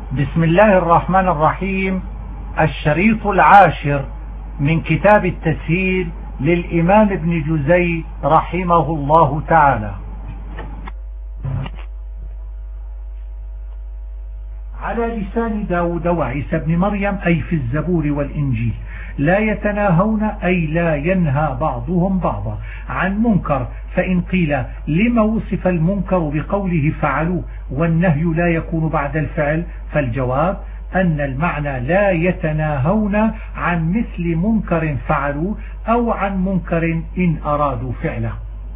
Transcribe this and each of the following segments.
بسم الله الرحمن الرحيم. الشريط العاشر من كتاب التسهيل للإمام ابن جزي رحمه الله تعالى. على لسان داود وعيسى بن مريم أي في الزبور والإنجيل. لا يتناهون أي لا ينهى بعضهم بعضا عن منكر. فإن قيل لما وصف المنكر بقوله فعلوه والنهي لا يكون بعد الفعل، فالجواب أن المعنى لا يتناهون عن مثل منكر فعلوه أو عن منكر إن أرادوا فعله.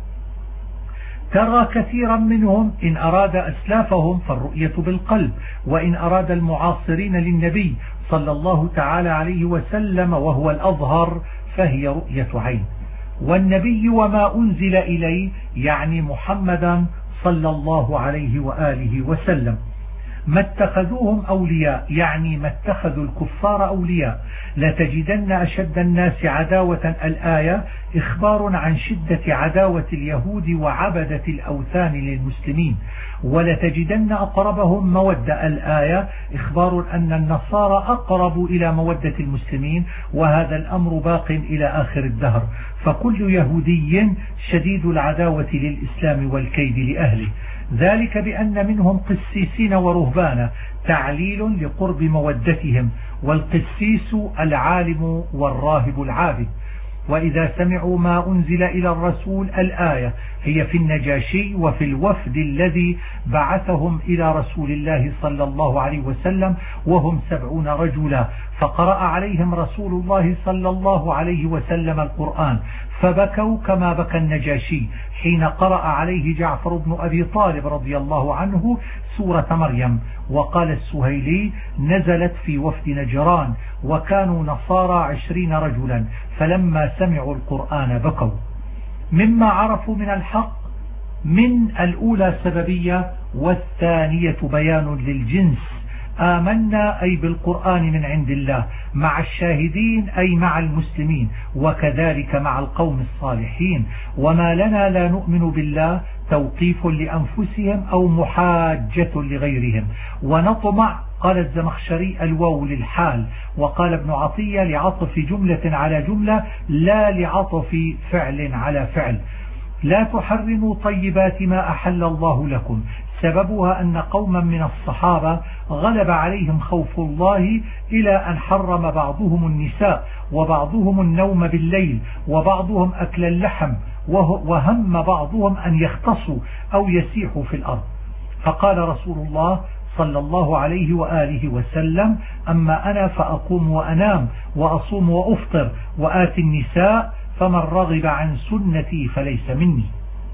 ترى كثيرا منهم إن أراد أسلافهم فالرؤية بالقلب، وإن أراد المعاصرين للنبي صلى الله تعالى عليه وسلم وهو الأظهر فهي رؤية عين. والنبي وما أنزل إليه يعني محمدا صلى الله عليه وآله وسلم. ما اتخذوهم أولياء يعني ما اتخذوا الكفار أولياء. لتجدن أشد الناس عداوة الآية إخبار عن شدة عداوة اليهود وعبدة الأوثان للمسلمين. ولتجدن أقربهم مودة الآية إخبار أن النصارى أقرب إلى مودة المسلمين، وهذا الأمر باق إلى آخر الدهر. فكل يهودي شديد العداوة للإسلام والكيد لأهله، ذلك بأن منهم قسيسين ورهبانا، تعليل لقرب مودتهم. والقسيس العالم والراهب العابد. وإذا سمعوا ما أنزل إلى الرسول الآية هي في النجاشي وفي الوفد الذي بعثهم إلى رسول الله صلى الله عليه وسلم وهم 70 رجلا، فقرأ عليهم رسول الله صلى الله عليه وسلم القرآن فبكوا كما بكى النجاشي حين قرأ عليه جعفر بن أبي طالب رضي الله عنه سورة مريم. وقال السهيلي نزلت في وفد نجران وكانوا نصارى 20 رجلا، فلما سمعوا القرآن بكوا. مما عرفوا من الحق من الأولى سببية والثانية بيان للجنس. آمنا أي بالقرآن من عند الله مع الشاهدين أي مع المسلمين، وكذلك مع القوم الصالحين. وما لنا لا نؤمن بالله توقيف لأنفسهم أو محاجة لغيرهم. ونطمع قال الزمخشري الواو للحال، وقال ابن عطية لعطف جملة على جملة لا لعطف فعل على فعل. لا تحرموا طيبات ما أحل الله لكم. سببها أن قوما من الصحابة غلب عليهم خوف الله إلى أن حرم بعضهم النساء وبعضهم النوم بالليل وبعضهم أكل اللحم، وهم بعضهم أن يختصوا أو يسيحوا في الأرض. فقال رسول الله صلى الله عليه وآله وسلم أما أنا فأقوم وأنام وأصوم وأفطر وآتي النساء، فمن رغب عن سنتي فليس مني.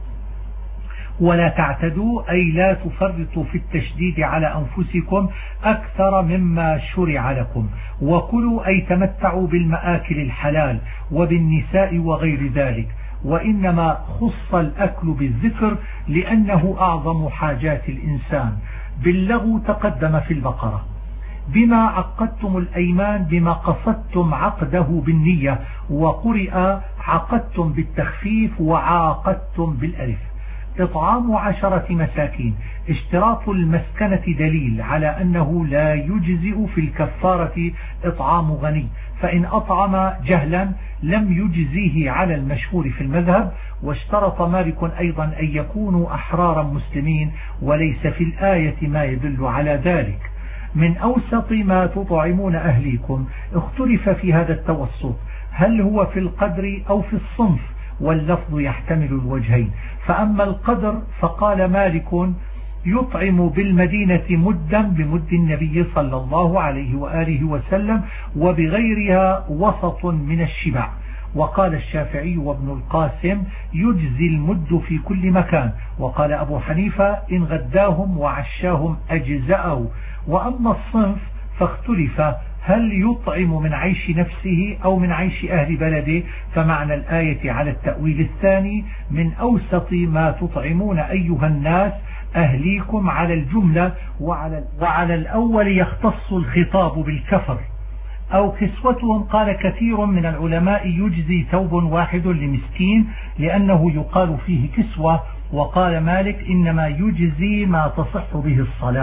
ولا تعتدوا أي لا تفرطوا في التشديد على أنفسكم أكثر مما شرع لكم. وكلوا أي تمتعوا بالمآكل الحلال وبالنساء وغير ذلك. وإنما خص الأكل بالذكر لأنه أعظم حاجات الإنسان. باللغو تقدم في البقرة. بما عقدتم الأيمان بما قصدتم عقده بالنية، وقرئ عقدتم بالتخفيف وعاقدتم بالألف. إطعام 10 مساكين. اشتراط المسكنة دليل على أنه لا يجزئ في الكفارة إطعام غني، فإن أطعم جهلا لم يجزيه على المشهور في المذهب. واشترط مالك أيضا أن يكونوا أحرارا مسلمين، وليس في الآية ما يدل على ذلك. من أوسط ما تطعمون أهليكم. اختلف في هذا التوسط هل هو في القدر أو في الصنف، واللفظ يحتمل الوجهين. فأما القدر فقال مالك يطعم بالمدينة مدا بمد النبي صلى الله عليه وآله وسلم، وبغيرها وسط من الشبع. وقال الشافعي وابن القاسم يجزي المد في كل مكان. وقال أبو حنيفة إن غداهم وعشاهم أجزأوا. وأما الصنف فاختلف هل يطعم من عيش نفسه أو من عيش أهل بلده، فمعنى الآية على التأويل الثاني من أوسط ما تطعمون أيها الناس أهليكم على الجملة، وعلى الأول يختص الخطاب بالكفر. أو كسوتهم. قال كثير من العلماء يجزي ثوب واحد لمسكين لأنه يقال فيه كسوة. وقال مالك إنما يجزي ما تصح به الصلاة،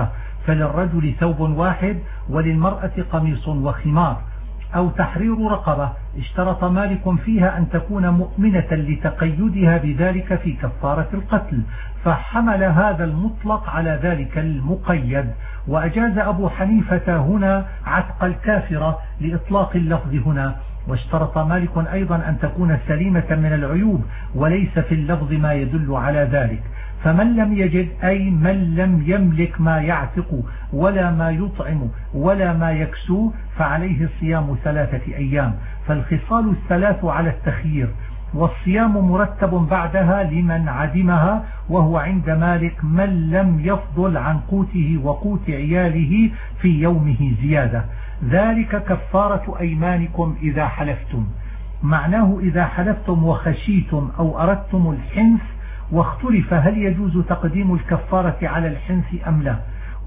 فللرجل ثوب واحد وللمرأة قميص وخمار. أو تحرير رقبة اشترط مالك فيها أن تكون مؤمنة لتقيدها بذلك في كفارة القتل، فحمل هذا المطلق على ذلك المقيد. وأجاز أبو حنيفة هنا عتق الكافرة لإطلاق اللفظ هنا. واشترط مالك أيضا أن تكون سليمة من العيوب، وليس في اللفظ ما يدل على ذلك. فمن لم يجد أي من لم يملك ما يعتق ولا ما يطعم ولا ما يكسو فعليه صيام 3 أيام. فالخصال الثلاث على التخيير، والصيام مرتب بعدها لمن عدمها، وهو عند مالك من لم يفضل عن قوته وقوت عياله في يومه زيادة. ذلك كفارة أيمانكم إذا حلفتم. معناه إذا حلفتم وخشيتم أو أردتم الحنث، واختلف هل يجوز تقديم الكفارة على الحنث أم لا.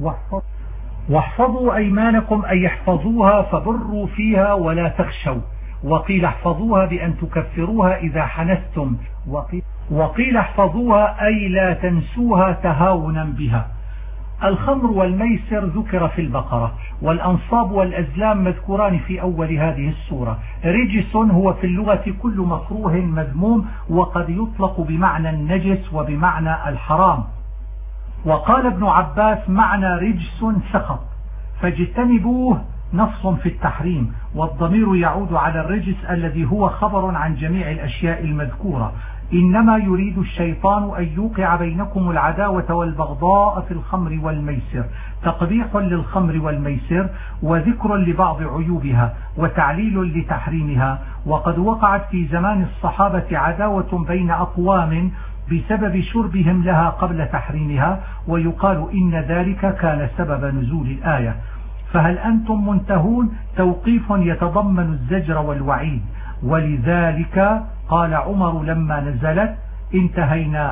واحفظوا أيمانكم أي احفظوها فبروا فيها ولا تخشوا. وقيل احفظوها بأن تكفروها إذا حنثتم، وقيل احفظوها أي لا تنسوها تهاونا بها. الخمر والميسر ذكر في البقرة، والأنصاب والأزلام مذكوران في أول هذه السورة. رجس هو في اللغة كل مكروه مذموم، وقد يطلق بمعنى النجس وبمعنى الحرام. وقال ابن عباس معنى رجس سخط، فاجتنبوه نص في التحريم، والضمير يعود على الرجس الذي هو خبر عن جميع الأشياء المذكورة. إنما يريد الشيطان أن يوقع بينكم العداوة والبغضاء في الخمر والميسر، تقبيح للخمر والميسر وذكر لبعض عيوبها وتعليل لتحريمها. وقد وقعت في زمان الصحابة عداوة بين أقوام بسبب شربهم لها قبل تحريمها، ويقال إن ذلك كان سبب نزول الآية. فهل أنتم منتهون؟ توقيف يتضمن الزجر والوعيد. ولذلك قال عمر لما نزلت انتهينا.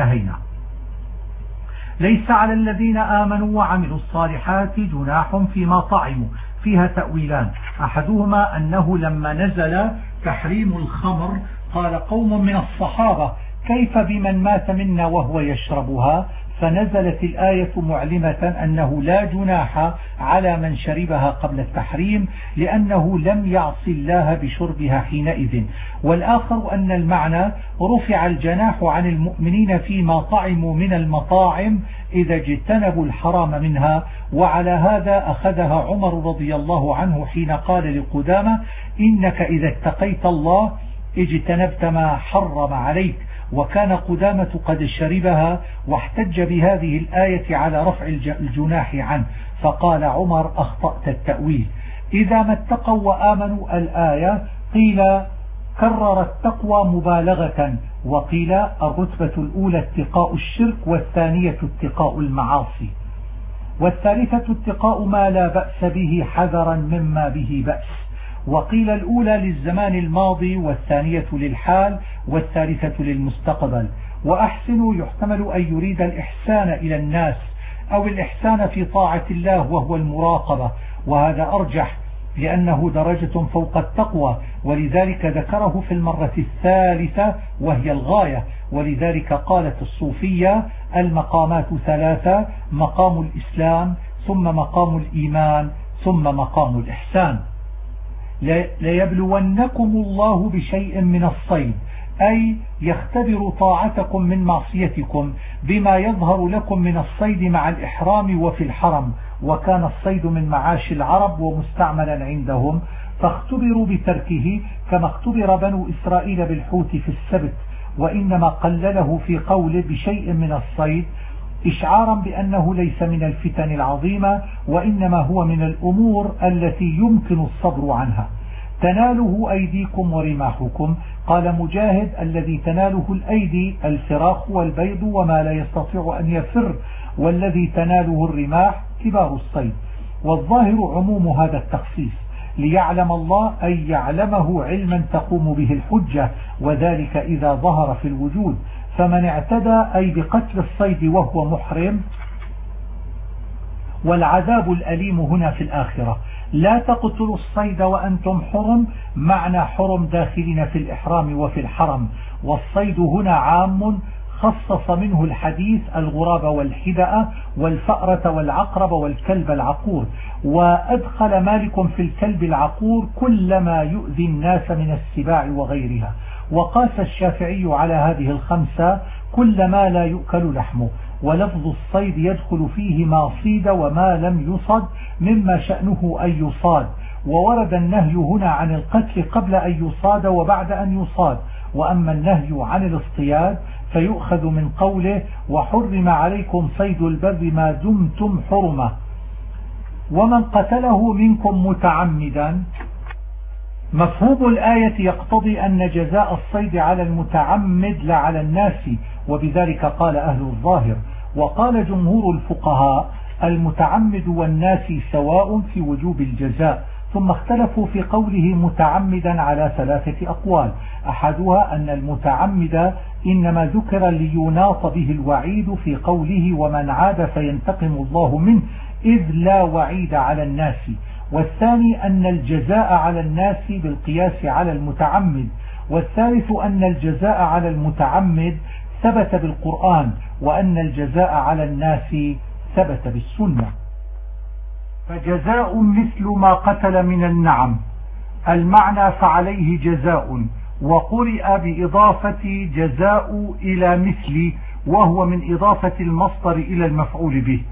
ليس على الذين آمنوا وعملوا الصالحات جناح فيما طعموا. فيها تأويلان، أحدهما أنه لما نزل تحريم الخمر قال قوم من الصحابة كيف بمن مات منا وهو يشربها، فنزلت الآية معلمة أنه لا جناح على من شربها قبل التحريم، لأنه لم يعص الله بشربها حينئذ. والآخر أن المعنى رفع الجناح عن المؤمنين فيما طعموا من المطاعم إذا اجتنبوا الحرام منها. وعلى هذا أخذها عمر رضي الله عنه حين قال لقدامة إنك إذا اتقيت الله اجتنبت ما حرم عليك، وكان قدامة قد شربها، واحتج بهذه الآية على رفع الجناح عنه، فقال عمر أخطأت التأويل. إذا ما اتقوا وآمنوا الآية قيل كرر التقوى مبالغة، وقيل الرتبة الأولى اتقاء الشرك، والثانية اتقاء المعاصي، والثالثة اتقاء ما لا بأس به حذرا مما به بأس. وقيل الأولى للزمان الماضي، والثانية للحال، والثالثة للمستقبل. وأحسنوا يحتمل أن يريد الإحسان إلى الناس أو الإحسان في طاعة الله وهو المراقبة، وهذا أرجح لأنه درجة فوق التقوى، ولذلك ذكره في المرة الثالثة وهي الغاية. ولذلك قالت الصوفية المقامات 3: مقام الإسلام، ثم مقام الإيمان، ثم مقام الإحسان. ليبلونكم الله بشيء من الصيد، أي يختبر طاعتكم من معصيتكم بما يظهر لكم من الصيد مع الإحرام وفي الحرم. وكان الصيد من معاش العرب ومستعملا عندهم، فاختبروا بتركه كما اختبر بنو إسرائيل بالحوت في السبت. وإنما قلله في قوله بشيء من الصيد إشعارا بأنه ليس من الفتن العظيمة، وإنما هو من الأمور التي يمكن الصبر عنها. تناله أيديكم ورماحكم. قال مجاهد الذي تناله الأيدي الفراخ والبيض وما لا يستطيع أن يفر، والذي تناله الرماح كبار الصيد. والظاهر عموم هذا التخصيص، ليعلم الله أي يعلمه علما تقوم به الحجة، وذلك إذا ظهر في الوجود. فمن اعتدى أي بقتل الصيد وهو محرم. والعذاب الأليم هنا في الآخرة. لا تقتلوا الصيد وأنتم حرم، معنى حرم داخلين في الإحرام وفي الحرم. والصيد هنا عام خصص منه الحديث الغراب والحدأ والفأرة والعقرب والكلب العقور. وأدخل مالك في الكلب العقور كل ما يؤذي الناس من السباع وغيرها. وقاس الشافعي على هذه الخمسة كل ما لا يؤكل لحمه. ولفظ الصيد يدخل فيه ما صيد وما لم يصد مما شأنه أن يصاد. وورد النهي هنا عن القتل قبل أن يصاد وبعد أن يصاد. وأما النهي عن الاصطياد فيؤخذ من قوله وحرم عليكم صيد البر ما دمتم حرمة. ومن قتله منكم متعمدا، مفهوم الآية يقتضي أن جزاء الصيد على المتعمد لا على الناس، وبذلك قال أهل الظاهر. وقال جمهور الفقهاء المتعمد والناس سواء في وجوب الجزاء. ثم اختلفوا في قوله متعمدا على ثلاثة أقوال. أحدها أن المتعمد إنما ذكر ليناط به الوعيد في قوله ومن عاد فينتقم الله منه إذ لا وعيد على الناس. والثاني أن الجزاء على الناس بالقياس على المتعمد. والثالث أن الجزاء على المتعمد ثبت بالقرآن وأن الجزاء على الناس ثبت بالسنة. فجزاء مثل ما قتل من النعم، المعنى فعليه جزاء. وقرئ بإضافة جزاء إلى مثل وهو من إضافة المصدر إلى المفعول به.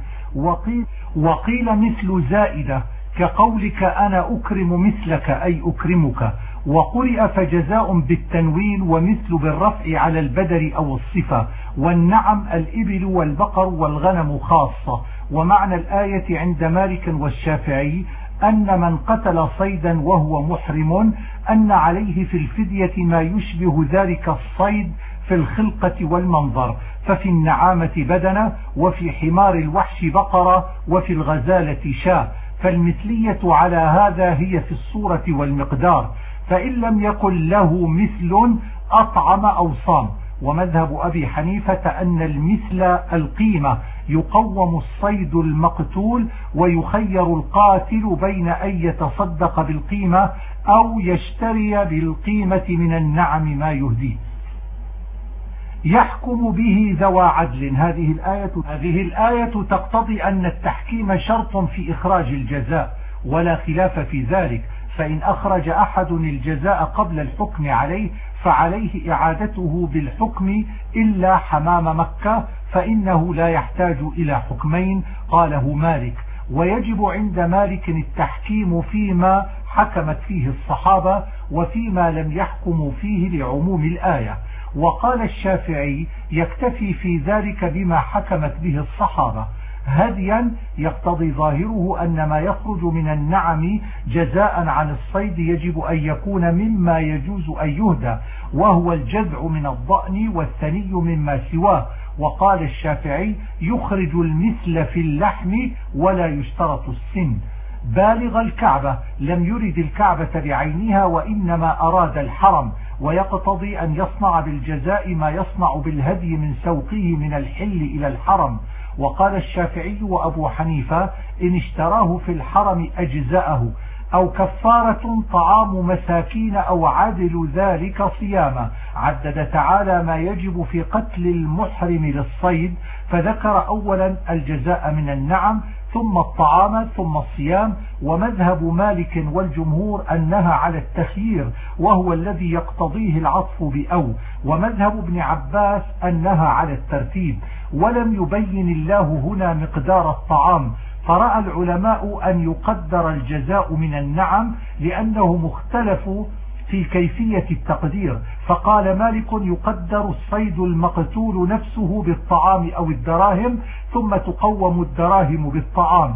وقيل مثل زائدة كقولك أنا أكرم مثلك أي أكرمك. وقرئ فجزاء بالتنوين ومثل بالرفع على البدر أو الصفة. والنعم الإبل والبقر والغنم خاصة. ومعنى الآية عند مالك والشافعي أن من قتل صيدا وهو محرم أن عليه في الفدية ما يشبه ذلك الصيد في الخلقة والمنظر، ففي النعامة بدنة، وفي حمار الوحش بقرة، وفي الغزالة شاة. فالمثلية على هذا هي في الصورة والمقدار، فإن لم يكن له مثل أطعم أو صام. ومذهب أبي حنيفة أن المثل القيمة، يقوم الصيد المقتول ويخير القاتل بين أن يتصدق بالقيمة أو يشتري بالقيمة من النعم ما يهديه. يحكم به ذوى عدل. هذه الآية تقتضي أن التحكيم شرط في إخراج الجزاء ولا خلاف في ذلك. فإن أخرج أحد الجزاء قبل الحكم عليه فعليه إعادته بالحكم إلا حمام مكة فإنه لا يحتاج إلى حكمين، قاله مالك. ويجب عند مالك التحكيم فيما حكمت فيه الصحابة وفيما لم يحكموا فيه لعموم الآية. وقال الشافعي يكتفي في ذلك بما حكمت به الصحابة هديا، يقتضي ظاهره أن ما يخرج من النعم جزاء عن الصيد يجب أن يكون مما يجوز أن يهدى، وهو الجذع من الضأن والثني مما سواه. وقال الشافعي يخرج المثل في اللحم ولا يشترط السن. بالغ الكعبة لم يرد الكعبة بعينها وإنما أراد الحرم، ويقتضي أن يصنع بالجزاء ما يصنع بالهدي من سوقه من الحل إلى الحرم. وقال الشافعي وأبو حنيفة إن اشتراه في الحرم أجزاءه، أو كفارة طعام مساكين أو عدل ذلك صياما. عدد تعالى ما يجب في قتل المحرم للصيد، فذكر أولا الجزاء من النعم ثم الطعام ثم الصيام. ومذهب مالك والجمهور أنها على التخيير وهو الذي يقتضيه العطف بأو. ومذهب ابن عباس أنها على الترتيب، ولم يبين الله هنا مقدار الطعام، فرأى العلماء أن يقدر الجزاء من النعم لأنه مختلف في كيفية التقدير. فقال مالك يقدر الصيد المقتول نفسه بالطعام أو الدراهم، ثم تقوم الدراهم بالطعام،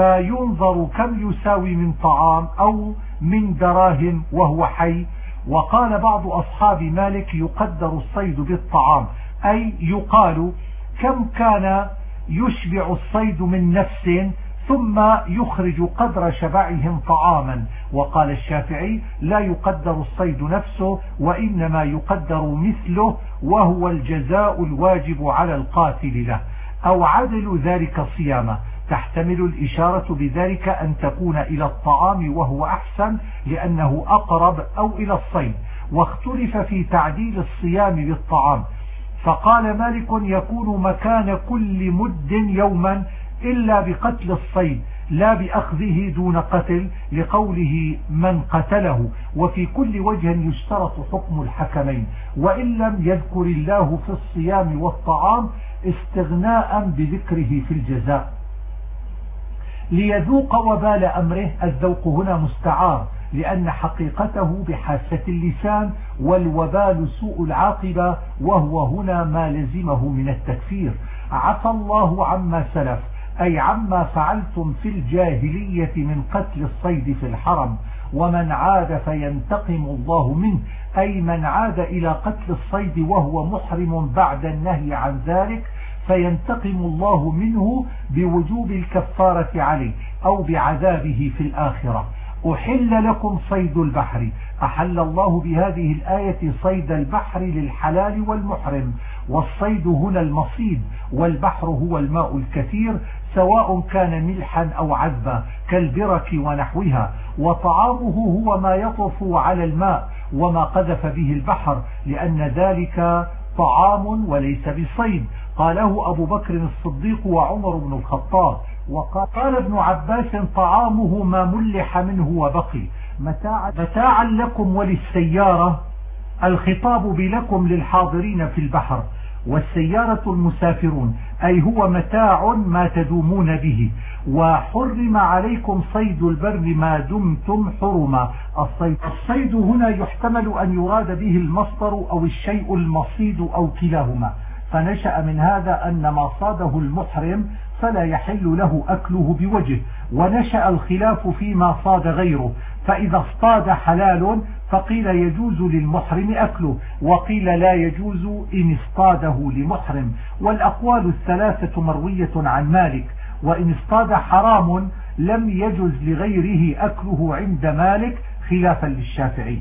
فينظر كم يساوي من طعام أو من دراهم وهو حي. وقال بعض أصحاب مالك يقدر الصيد بالطعام، أي يقال كم كان يشبع الصيد من نفس ثم يخرج قدر شبعهم طعاما. وقال الشافعي لا يقدر الصيد نفسه وإنما يقدر مثله، وهو الجزاء الواجب على القاتل له، أو عدل ذلك صياما. تحتمل الإشارة بذلك أن تكون إلى الطعام وهو أحسن لأنه أقرب، أو إلى الصيد. واختلف في تعديل الصيام بالطعام، فقال مالك يكون مكان كل مد يوما إلا بقتل الصيد لا بأخذه دون قتل، لقوله من قتله. وفي كل وجه يشترط حكم الحكمين، وإن لم يذكر الله في الصيام والطعام استغناء بذكره في الجزاء. ليذوق وبال أمره، الذوق هنا مستعار لأن حقيقته بحاسة اللسان، والوبال سوء العاقبة، وهو هنا ما لزمه من التكفير. عفى الله عما سلف، أي عما فعلتم في الجاهلية من قتل الصيد في الحرم، ومن عاد فينتقم الله منه، أي من عاد إلى قتل الصيد وهو محرم بعد النهي عن ذلك فينتقم الله منه بوجوب الكفارة عليه أو بعذابه في الآخرة. أحل لكم صيد البحر، أحل الله بهذه الآية صيد البحر للحلال والمحرم، والصيد هنا المصيد، والبحر هو الماء الكثير سواء كان ملحا أو عذبا كالبرك ونحوها، وطعامه هو ما يطفو على الماء وما قذف به البحر، لأن ذلك طعام وليس بصيد. قاله أبو بكر الصديق وعمر بن الخطاب. وقال ابن عباس طعامه ما ملح منه وبقي. متاعا لكم وللسيارة، الخطاب بلكم للحاضرين في البحر، والسيارة المسافرون، أي هو متاع ما تدومون به. وحرم عليكم صيد البر ما دمتم حرما. الصيد هنا يحتمل أن يراد به المصدر أو الشيء المصيد أو كلاهما، فنشأ من هذا أن ما صاده المحرم فلا يحل له أكله بوجه، ونشأ الخلاف فيما صاد غيره، فإذا اصطاد حلال فقيل يجوز للمحرم أكله، وقيل لا يجوز إن اصطاده لمحرم. والأقوال الثلاثة مروية عن مالك، وإن اصطاد حرام لم يجوز لغيره أكله عند مالك خلافا للشافعي.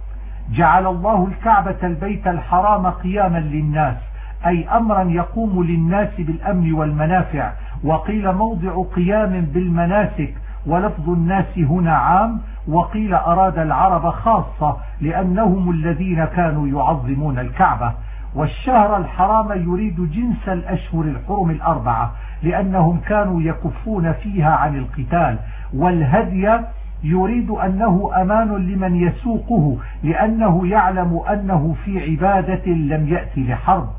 جعل الله الكعبة البيت الحرام قياما للناس، أي أمرا يقوم للناس بالأمن والمنافع. وقيل موضع قيام بالمناسك، ولفظ الناس هنا عام، وقيل أراد العرب خاصة لأنهم الذين كانوا يعظمون الكعبة. والشهر الحرام يريد جنس الأشهر الحرم الأربعة لأنهم كانوا يكفون فيها عن القتال. والهدي يريد أنه أمان لمن يسوقه لأنه يعلم أنه في عبادة لم يأتي لحرب.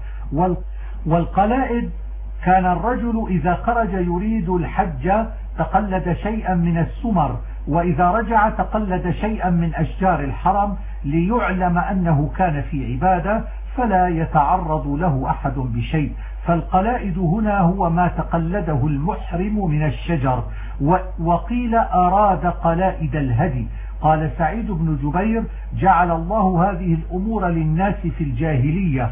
والقلائد كان الرجل إذا خرج يريد الحج تقلد شيئا من السمر، وإذا رجع تقلد شيئا من أشجار الحرم ليعلم أنه كان في عبادة فلا يتعرض له أحد بشيء. فالقلائد هنا هو ما تقلده المحرم من الشجر. وقيل أراد قلائد الهدي. قال سعيد بن جبير جعل الله هذه الأمور للناس في الجاهلية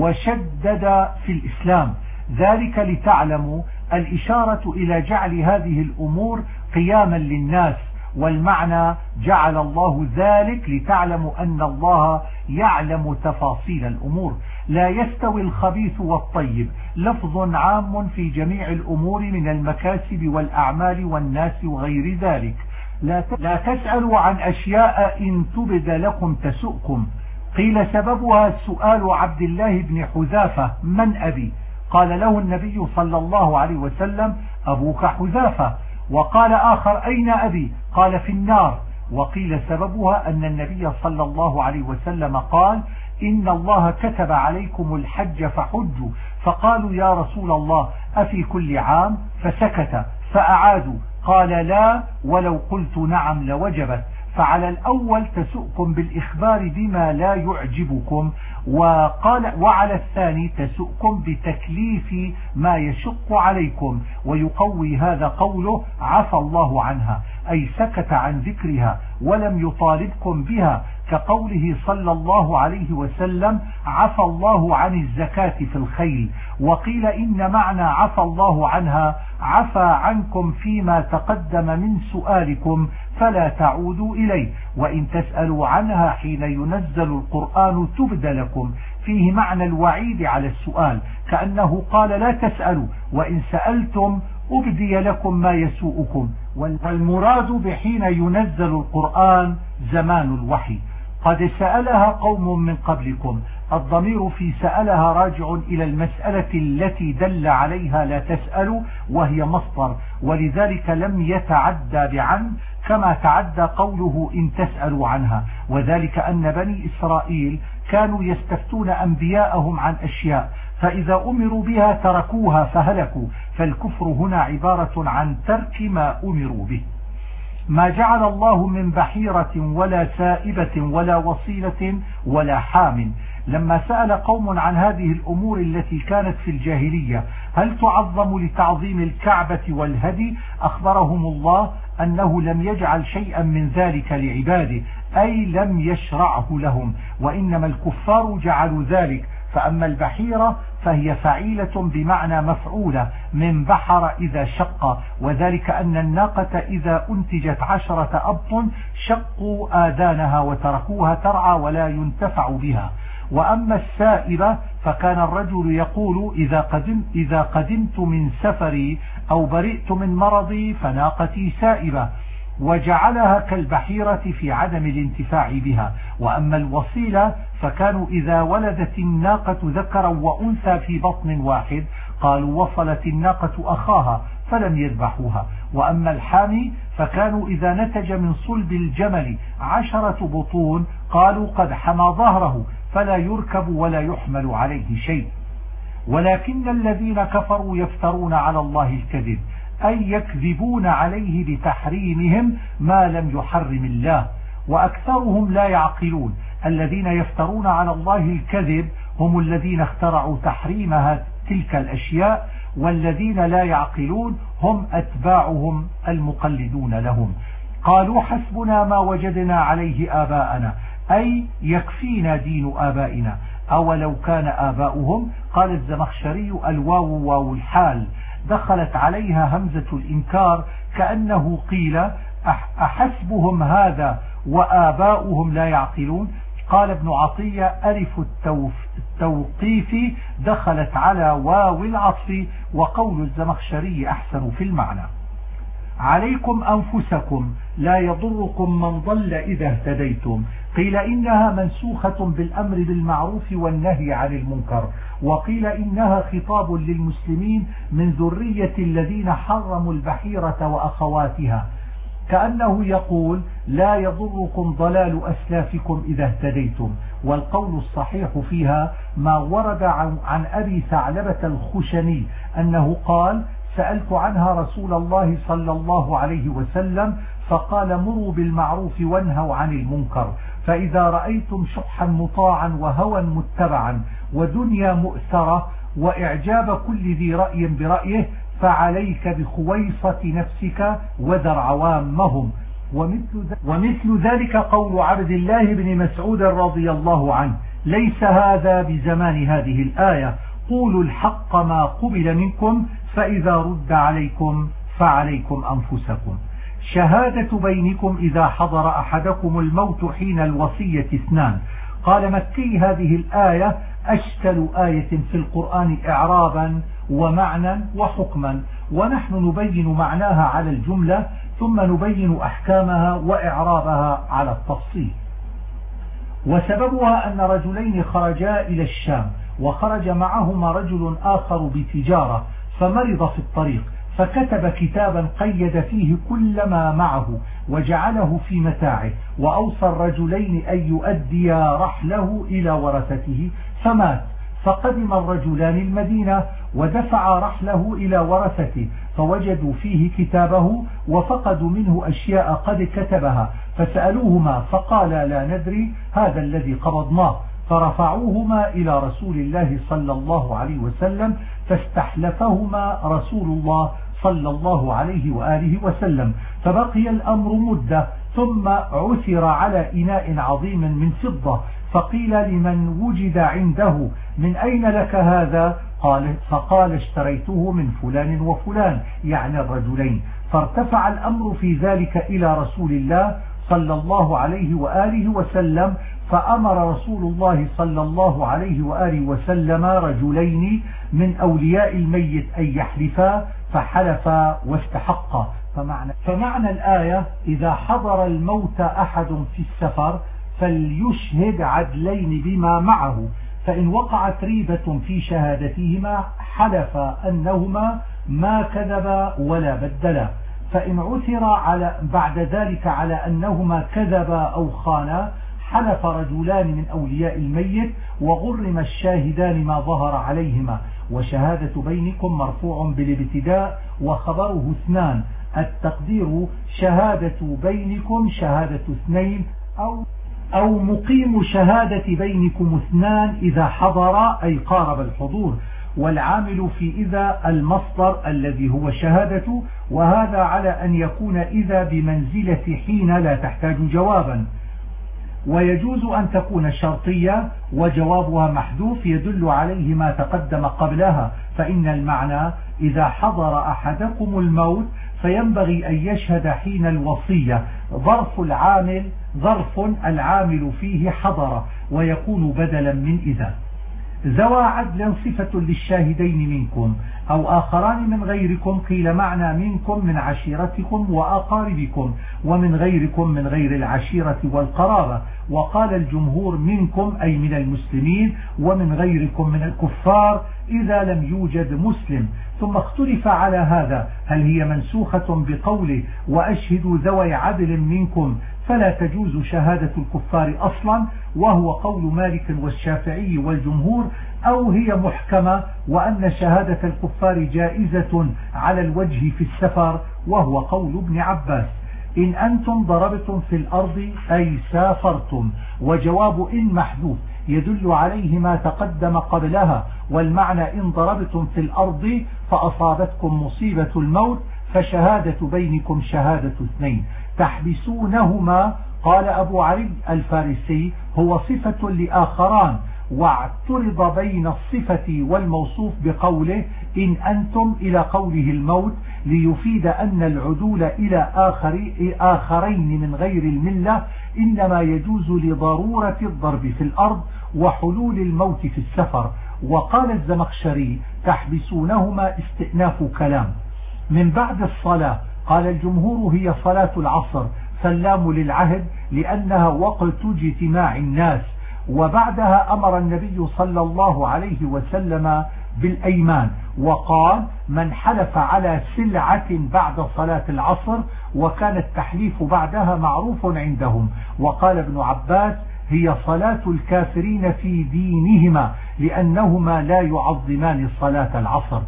وشدد في الإسلام، ذلك لتعلموا الإشارة إلى جعل هذه الأمور قياما للناس، والمعنى جعل الله ذلك لتعلموا أن الله يعلم تفاصيل الأمور. لا يستوي الخبيث والطيب، لفظ عام في جميع الأمور من المكاسب والأعمال والناس وغير ذلك. لا تسألوا عن أشياء إن تبد لكم تسؤكم. قيل سببها سؤال عبد الله بن حذافة من أبي؟ قال له النبي صلى الله عليه وسلم أبوك حذافة. وقال آخر أين أبي؟ قال في النار. وقيل سببها أن النبي صلى الله عليه وسلم قال إن الله كتب عليكم الحج فحجوا، فقالوا يا رسول الله أفي كل عام؟ فسكت فأعادوا، قال لا ولو قلت نعم لوجبت. فعلى الأول تسؤكم بالإخبار بما لا يعجبكم، وعلى الثاني تسؤكم بتكليف ما يشق عليكم. ويقوي هذا قوله عفى الله عنها، أي سكت عن ذكرها ولم يطالبكم بها، كقوله صلى الله عليه وسلم عفى الله عن الزكاة في الخيل. وقيل إن معنى عفى الله عنها عفى عنكم فيما تقدم من سؤالكم فلا تعودوا إليه، وإن تسألوا عنها حين ينزل القرآن تبد لكم، فيه معنى الوعيد على السؤال، كأنه قال لا تسألوا، وإن سألتم أبدي لكم ما يسوءكم. والمراد بحين ينزل القرآن زمان الوحي. قد سألها قوم من قبلكم الضمير في سألها راجع إلى المسألة التي دل عليها لا تسأل، وهي مصدر، ولذلك لم يتعدى بعن كما تعدى قوله إن تسألوا عنها، وذلك أن بني إسرائيل كانوا يستفتون أنبياءهم عن أشياء فإذا أمروا بها تركوها فهلكوا، فالكفر هنا عبارة عن ترك ما أمروا به. ما جعل الله من بحيرة ولا سائبة ولا وصيلة ولا حام. لما سأل قوم عن هذه الأمور التي كانت في الجاهلية هل تعظم لتعظيم الكعبة والهدي، أخبرهم الله أنه لم يجعل شيئا من ذلك لعباده، أي لم يشرعه لهم، وإنما الكفار جعلوا ذلك. فأما البحيرة فهي فعيلة بمعنى مفعولة من بحر إذا شق، وذلك أن الناقة إذا أنتجت 10 أبط شقوا آذانها وتركوها ترعى ولا ينتفع بها. وأما السائبة فكان الرجل يقول إذا قدمت من سفري أو برئت من مرضي فناقتي سائبة، وجعلها كالبحيرة في عدم الانتفاع بها. وأما الوصيلة فكانوا إذا ولدت الناقة ذكرا وأنثى في بطن واحد قالوا وصلت الناقة أخاها فلم يذبحوها. وأما الحامي فكانوا إذا نتج من صلب الجمل 10 بطون قالوا قد حمى ظهره فلا يركب ولا يحمل عليه شيء. ولكن الذين كفروا يفترون على الله الكذب، أي يكذبون عليه بتحريمهم ما لم يحرم الله، وأكثرهم لا يعقلون. الذين يفترون على الله الكذب هم الذين اخترعوا تحريمها تلك الأشياء، والذين لا يعقلون هم أتباعهم المقلدون لهم. قالوا حسبنا ما وجدنا عليه آباءنا، أي يكفينا دين آبائنا. أولو كان آباؤهم، قال الزمخشري الواو واو الحال دخلت عليها همزة الإنكار كأنه قيل أحسبهم هذا وآباؤهم لا يعقلون. قال ابن عطية ألف التوقيف دخلت على واو العطف، وقول الزمخشري أحسن في المعنى. عليكم أنفسكم لا يضركم من ضل إذا اهتديتم. قيل إنها منسوخة بالأمر بالمعروف والنهي عن المنكر، وقيل إنها خطاب للمسلمين من ذرية الذين حرموا البحيرة وأخواتها، كأنه يقول لا يضركم ضلال أسلافكم إذا اهتديتم. والقول الصحيح فيها ما ورد عن أبي ثعلبة الخشني أنه قال سألت عنها رسول الله صلى الله عليه وسلم فقال مروا بالمعروف وانهوا عن المنكر، فإذا رأيتم شحا مطاعا وهوى متبعا ودنيا مؤثرة وإعجاب كل ذي رأي برأيه فعليك بخويصة نفسك وذر عوامهم. ومثل ذلك قول عبد الله بن مسعود رضي الله عنه ليس هذا بزمان هذه الآية، قولوا الحق ما قبل منكم فإذا رد عليكم فعليكم أنفسكم. شهادة بينكم إذا حضر أحدكم الموت حين الوصية 2. قال مكي هذه الآية أشكل آية في القرآن إعرابا ومعنى وحكما، ونحن نبين معناها على الجملة ثم نبين أحكامها وإعرابها على التفصيل. وسببها أن رجلين خرجا إلى الشام وخرج معهما رجل آخر بتجارة فمرض في الطريق، فكتب كتابا قيد فيه كل ما معه وجعله في متاعه، وأوصى الرجلين أن يؤديا رحله إلى ورثته، فمات. فقدم الرجلان المدينة ودفع رحله إلى ورثته فوجدوا فيه كتابه وفقدوا منه أشياء قد كتبها، فسألوهما فقالا لا ندري هذا الذي قبضناه، فرفعوهما إلى رسول الله صلى الله عليه وسلم فاستحلفهما رسول الله صلى الله عليه وآله وسلم، فبقي الأمر مدة ثم عثر على إناء عظيم من فضة، فقيل لمن وجد عنده من أين لك هذا؟ فقال اشتريته من فلان وفلان، يعني الرجلين. فارتفع الأمر في ذلك إلى رسول الله صلى الله عليه وآله وسلم، فأمر رسول الله صلى الله عليه وآله وسلم رجلين من أولياء الميت أن يحلفا، فحلفا واستحقا. فمعنى الآية إذا حضر الموت أحد في السفر فليشهد عدلين بما معه، فإن وقعت ريبة في شهادتهما حلف أنهما ما كذبا ولا بدلا. فإن عثر بعد ذلك على أنهما كذبا أو خانا حلف رجلان من أولياء الميت وغرم الشاهدان ما ظهر عليهما. وشهادة بينكم مرفوع بالابتداء وخبره اثنان، التقدير شهادة بينكم شهادة اثنين أو مقيم شهادة بينكم اثنان إذا حضر أي قارب الحضور. والعامل في إذا المصدر الذي هو شهادة، وهذا على أن يكون إذا بمنزلة حين لا تحتاج جوابا. ويجوز أن تكون شرطية وجوابها محذوف يدل عليه ما تقدم قبلها، فإن المعنى إذا حضر أحدكم الموت فينبغي أن يشهد حين الوصية. ظرف العامل فيه حضر ويكون بدلا من إذا. ذوى عدل صفة للشاهدين منكم أو آخران من غيركم، قيل معنى منكم من عشيرتكم وأقاربكم، ومن غيركم من غير العشيرة والقرابة. وقال الجمهور منكم أي من المسلمين، ومن غيركم من الكفار إذا لم يوجد مسلم. ثم اختلف على هذا هل هي منسوخة بقوله وأشهدوا ذوي عدل منكم فلا تجوز شهادة الكفار أصلا، وهو قول مالك والشافعي والجمهور، أو هي محكمة وأن شهادة الكفار جائزة على الوجه في السفر، وهو قول ابن عباس. إن أنتم ضربتم في الأرض أي سافرتم، وجواب إن محذوف يدل عليه ما تقدم قبلها، والمعنى إن ضربتم في الأرض فأصابتكم مصيبة الموت فشهادة بينكم شهادة اثنين. تحبسونهما قال أبو علي الفارسي هو صفة لآخران، واعترض بين الصفة والموصوف بقوله إن أنتم إلى قوله الموت، ليفيد أن العدول إلى آخرين من غير الملة إنما يجوز لضرورة الضرب في الأرض وحلول الموت في السفر. وقال الزمخشري تحبسونهما استئناف كلام. من بعد الصلاة قال الجمهور هي صلاة العصر، فاللام للعهد لأنها وقت اجتماع الناس. وبعدها أمر النبي صلى الله عليه وسلم بالأيمان، وقال من حلف على سلعة بعد صلاة العصر، وكان التحليف بعدها معروف عندهم. وقال ابن عباس هي صلاة الكافرين في دينهما لأنهما لا يعظمان صلاة العصر،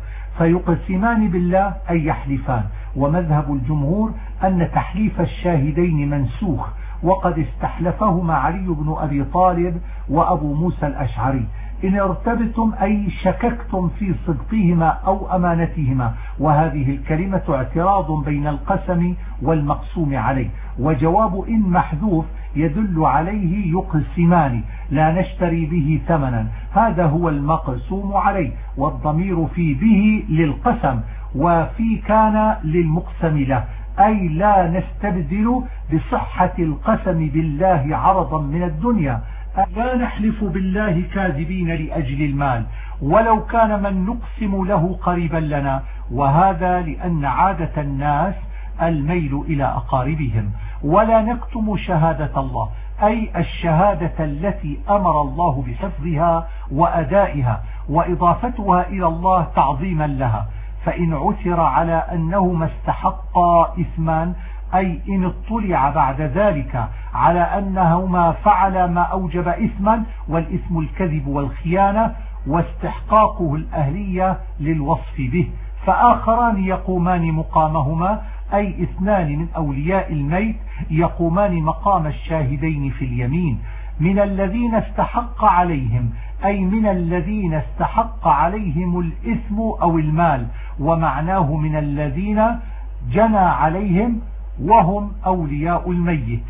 فيقسمان بالله أي يحلفان. ومذهب الجمهور أن تحليف الشاهدين منسوخ، وقد استحلفهما علي بن أبي طالب وأبو موسى الأشعري. إن ارتبتم أي شككتم في صدقهما أو أمانتهما، وهذه الكلمة اعتراض بين القسم والمقسوم عليه. وجواب إن محذوف يدل عليه يقسمان لا نشتري به ثمنا، هذا هو المقسوم عليه، والضمير في به للقسم وفي كان للمقسم له، أي لا نستبدل بصحة القسم بالله عرضا من الدنيا. لا نحلف بالله كاذبين لأجل المال ولو كان من نقسم له قريبا لنا، وهذا لأن عادة الناس الميل إلى أقاربهم. ولا نكتم شهادة الله أي الشهادة التي أمر الله بحفظها وأدائها وإضافتها إلى الله تعظيما لها. فإن عثر على أنهما استحقا إثما أي إن اطلع بعد ذلك على أنهما فعلا ما أوجب إثما، والإثم الكذب والخيانة واستحقاقه الأهلية للوصف به، فآخران يقومان مقامهما أي اثنان من أولياء الميت يقومان مقام الشاهدين في اليمين. من الذين استحق عليهم أي من الذين استحق عليهم الإثم أو المال، ومعناه من الذين جنى عليهم وهم أولياء الميت.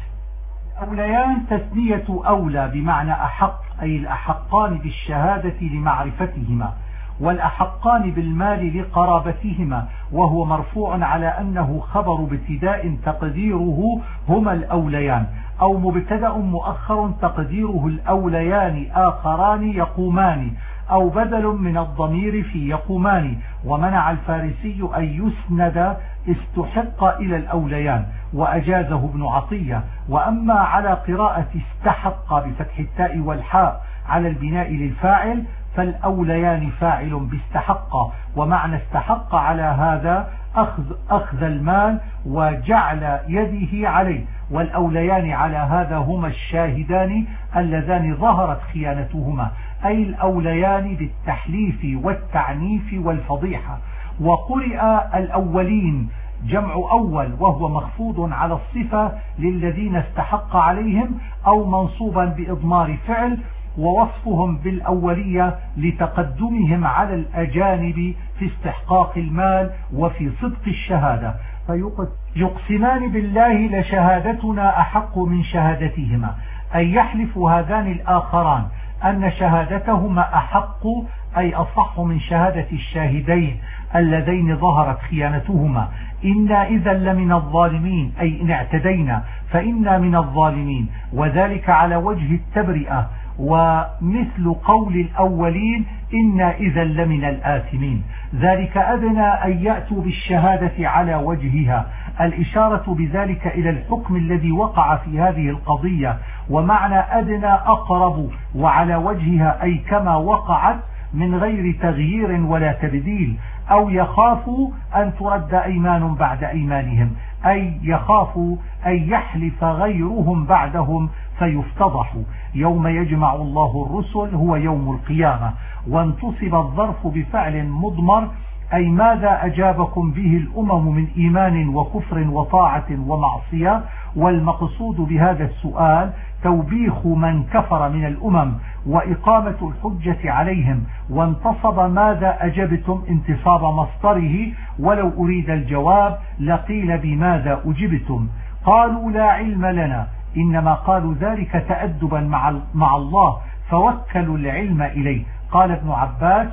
أوليان تثنية أولى بمعنى أحق أي الأحقان بالشهادة لمعرفتهما، والأحقان بالمال لقرابتهما، وهو مرفوع على أنه خبر ابتداء تقديره هما الأوليان، أو مبتدأ مؤخر تقديره الأوليان آخران يقومان، أو بدل من الضمير في يقومان. ومنع الفارسي أن يسند استحق إلى الأوليان وأجازه ابن عطية. وأما على قراءة استحق بفتح التاء والحاء على البناء للفاعل، فالأوليان فاعل باستحق، ومعنى استحق على هذا أخذ المال وجعل يده عليه، والأوليان على هذا هما الشاهدان اللذان ظهرت خيانتهما، أي الأوليان بالتحليف والتعنيف والفضيحة. وقرئ الأولين جمع أول وهو مخفوض على الصفة للذين استحق عليهم، أو منصوبا بإضمار فعل، ووصفهم بالأولية لتقدمهم على الأجانب في استحقاق المال وفي صدق الشهادة. يقسمان بالله لشهادتنا أحق من شهادتهما، أي يحلف هذان الآخران أن شهادتهما أحق، أي أصح من شهادة الشاهدين اللذين ظهرت خيانتهما. إنا إذا لمن الظالمين، أي إن اعتدينا فإنا من الظالمين، وذلك على وجه التبرئة، ومثل قول الأولين إنا إذا لمن الآثمين. ذلك أدنى أن يأتوا بالشهادة على وجهها، الإشارة بذلك إلى الحكم الذي وقع في هذه القضية، ومعنى أدنى أقرب، وعلى وجهها أي كما وقعت من غير تغيير ولا تبديل، أو يخافوا أن ترد أيمان بعد أيمانهم، أي يخافوا أن يحلف غيرهم بعدهم فيفتضحوا. يوم يجمع الله الرسل هو يوم القيامة، وانتصب الظرف بفعل مضمر، أي ماذا أجابكم به الأمم من إيمان وكفر وطاعة ومعصية، والمقصود بهذا السؤال توبيخ من كفر من الأمم وإقامة الحجة عليهم، وانتصب ماذا أجبتم انتصاب مصدره، ولو أريد الجواب لقيل بماذا أجبتم. قالوا لا علم لنا، إنما قالوا ذلك تأدبا مع الله فوكلوا العلم إليه. قال ابن عباس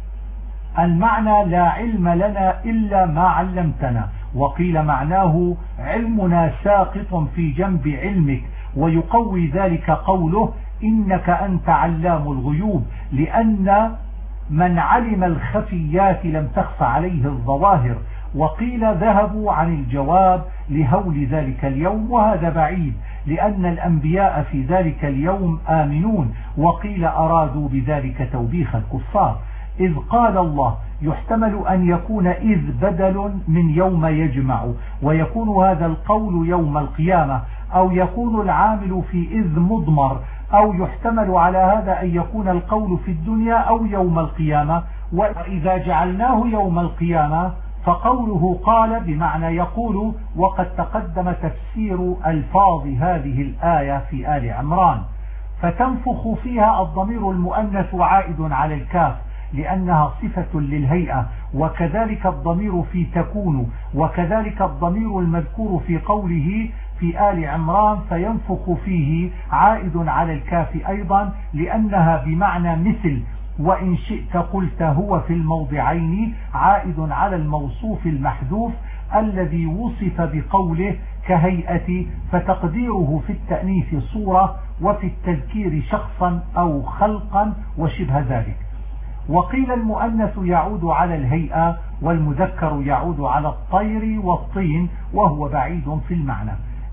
المعنى لا علم لنا إلا ما علمتنا، وقيل معناه علمنا ساقط في جنب علمك، ويقوي ذلك قوله إنك أنت علام الغيوب، لأن من علم الخفيات لم تخف عليه الظواهر. وقيل ذهبوا عن الجواب لهول ذلك اليوم، وهذا بعيد لأن الأنبياء في ذلك اليوم آمنون. وقيل أرادوا بذلك توبيخ الكفار. إذ قال الله يحتمل أن يكون إذ بدل من يوم يجمع، ويكون هذا القول يوم القيامة، أو يكون العامل في إذ مضمر، أو يحتمل على هذا أن يكون القول في الدنيا أو يوم القيامة. وإذا جعلناه يوم القيامة فقوله قال بمعنى يقول، وقد تقدم تفسير ألفاظ هذه الآية في آل عمران. فتنفخ فيها الضمير المؤنث عائد على الكاف لأنها صفة للهيئة، وكذلك الضمير في تكون، وكذلك الضمير المذكور في قوله في آل عمران فينفخ فيه عائد على الكاف أيضا لأنها بمعنى مثل، وإن شئت قلت هو في الموضعين عائد على الموصوف المحذوف الذي وصف بقوله كهيئة، فتقديره في التأنيث صورة، وفي التذكير شخصا أو خلقا وشبه ذلك. وقيل المؤنث يعود على الهيئة، والمذكر يعود على الطير والطين، وهو بعيد في المعنى.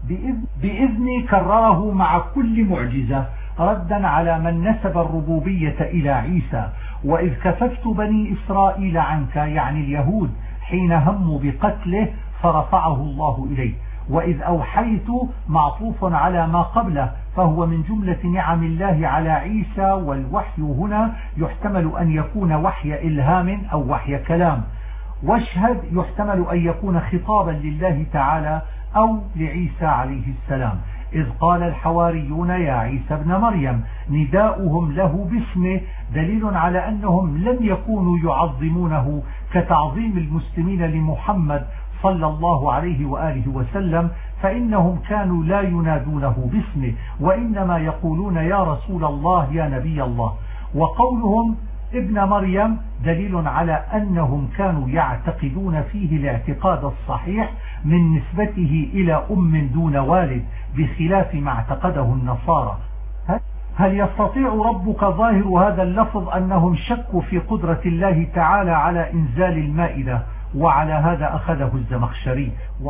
بإذن كرره مع كل معجزة ردا على من نسب الربوبية إلى عيسى. وإذ كففت بني إسرائيل عنك، يعني اليهود، حين هموا بقتله فرفعه الله إليه. وإذ أوحيت معطوف على ما قبله، فهو من جملة نعم الله على عيسى، والوحي هنا يحتمل أن يكون وحي إلهام أو وحي كلام. واشهد يحتمل أن يكون خطابا لله تعالى أو لعيسى عليه السلام. إذ قال الحواريون يا عيسى ابن مريم، نداؤهم له باسمه دليل على أنهم لم يكونوا يعظمونه كتعظيم المسلمين لمحمد صلى الله عليه وآله وسلم، فإنهم كانوا لا ينادونه باسمه، وإنما يقولون يا رسول الله يا نبي الله. وقولهم ابن مريم دليل على أنهم كانوا يعتقدون فيه الاعتقاد الصحيح من نسبته إلى أم دون والد، بخلاف ما اعتقده النصارى. هل يستطيع ربك ظاهر هذا اللفظ أنهم شكوا في قدرة الله تعالى على إنزال المائدة، وعلى هذا أخذه الزمخشري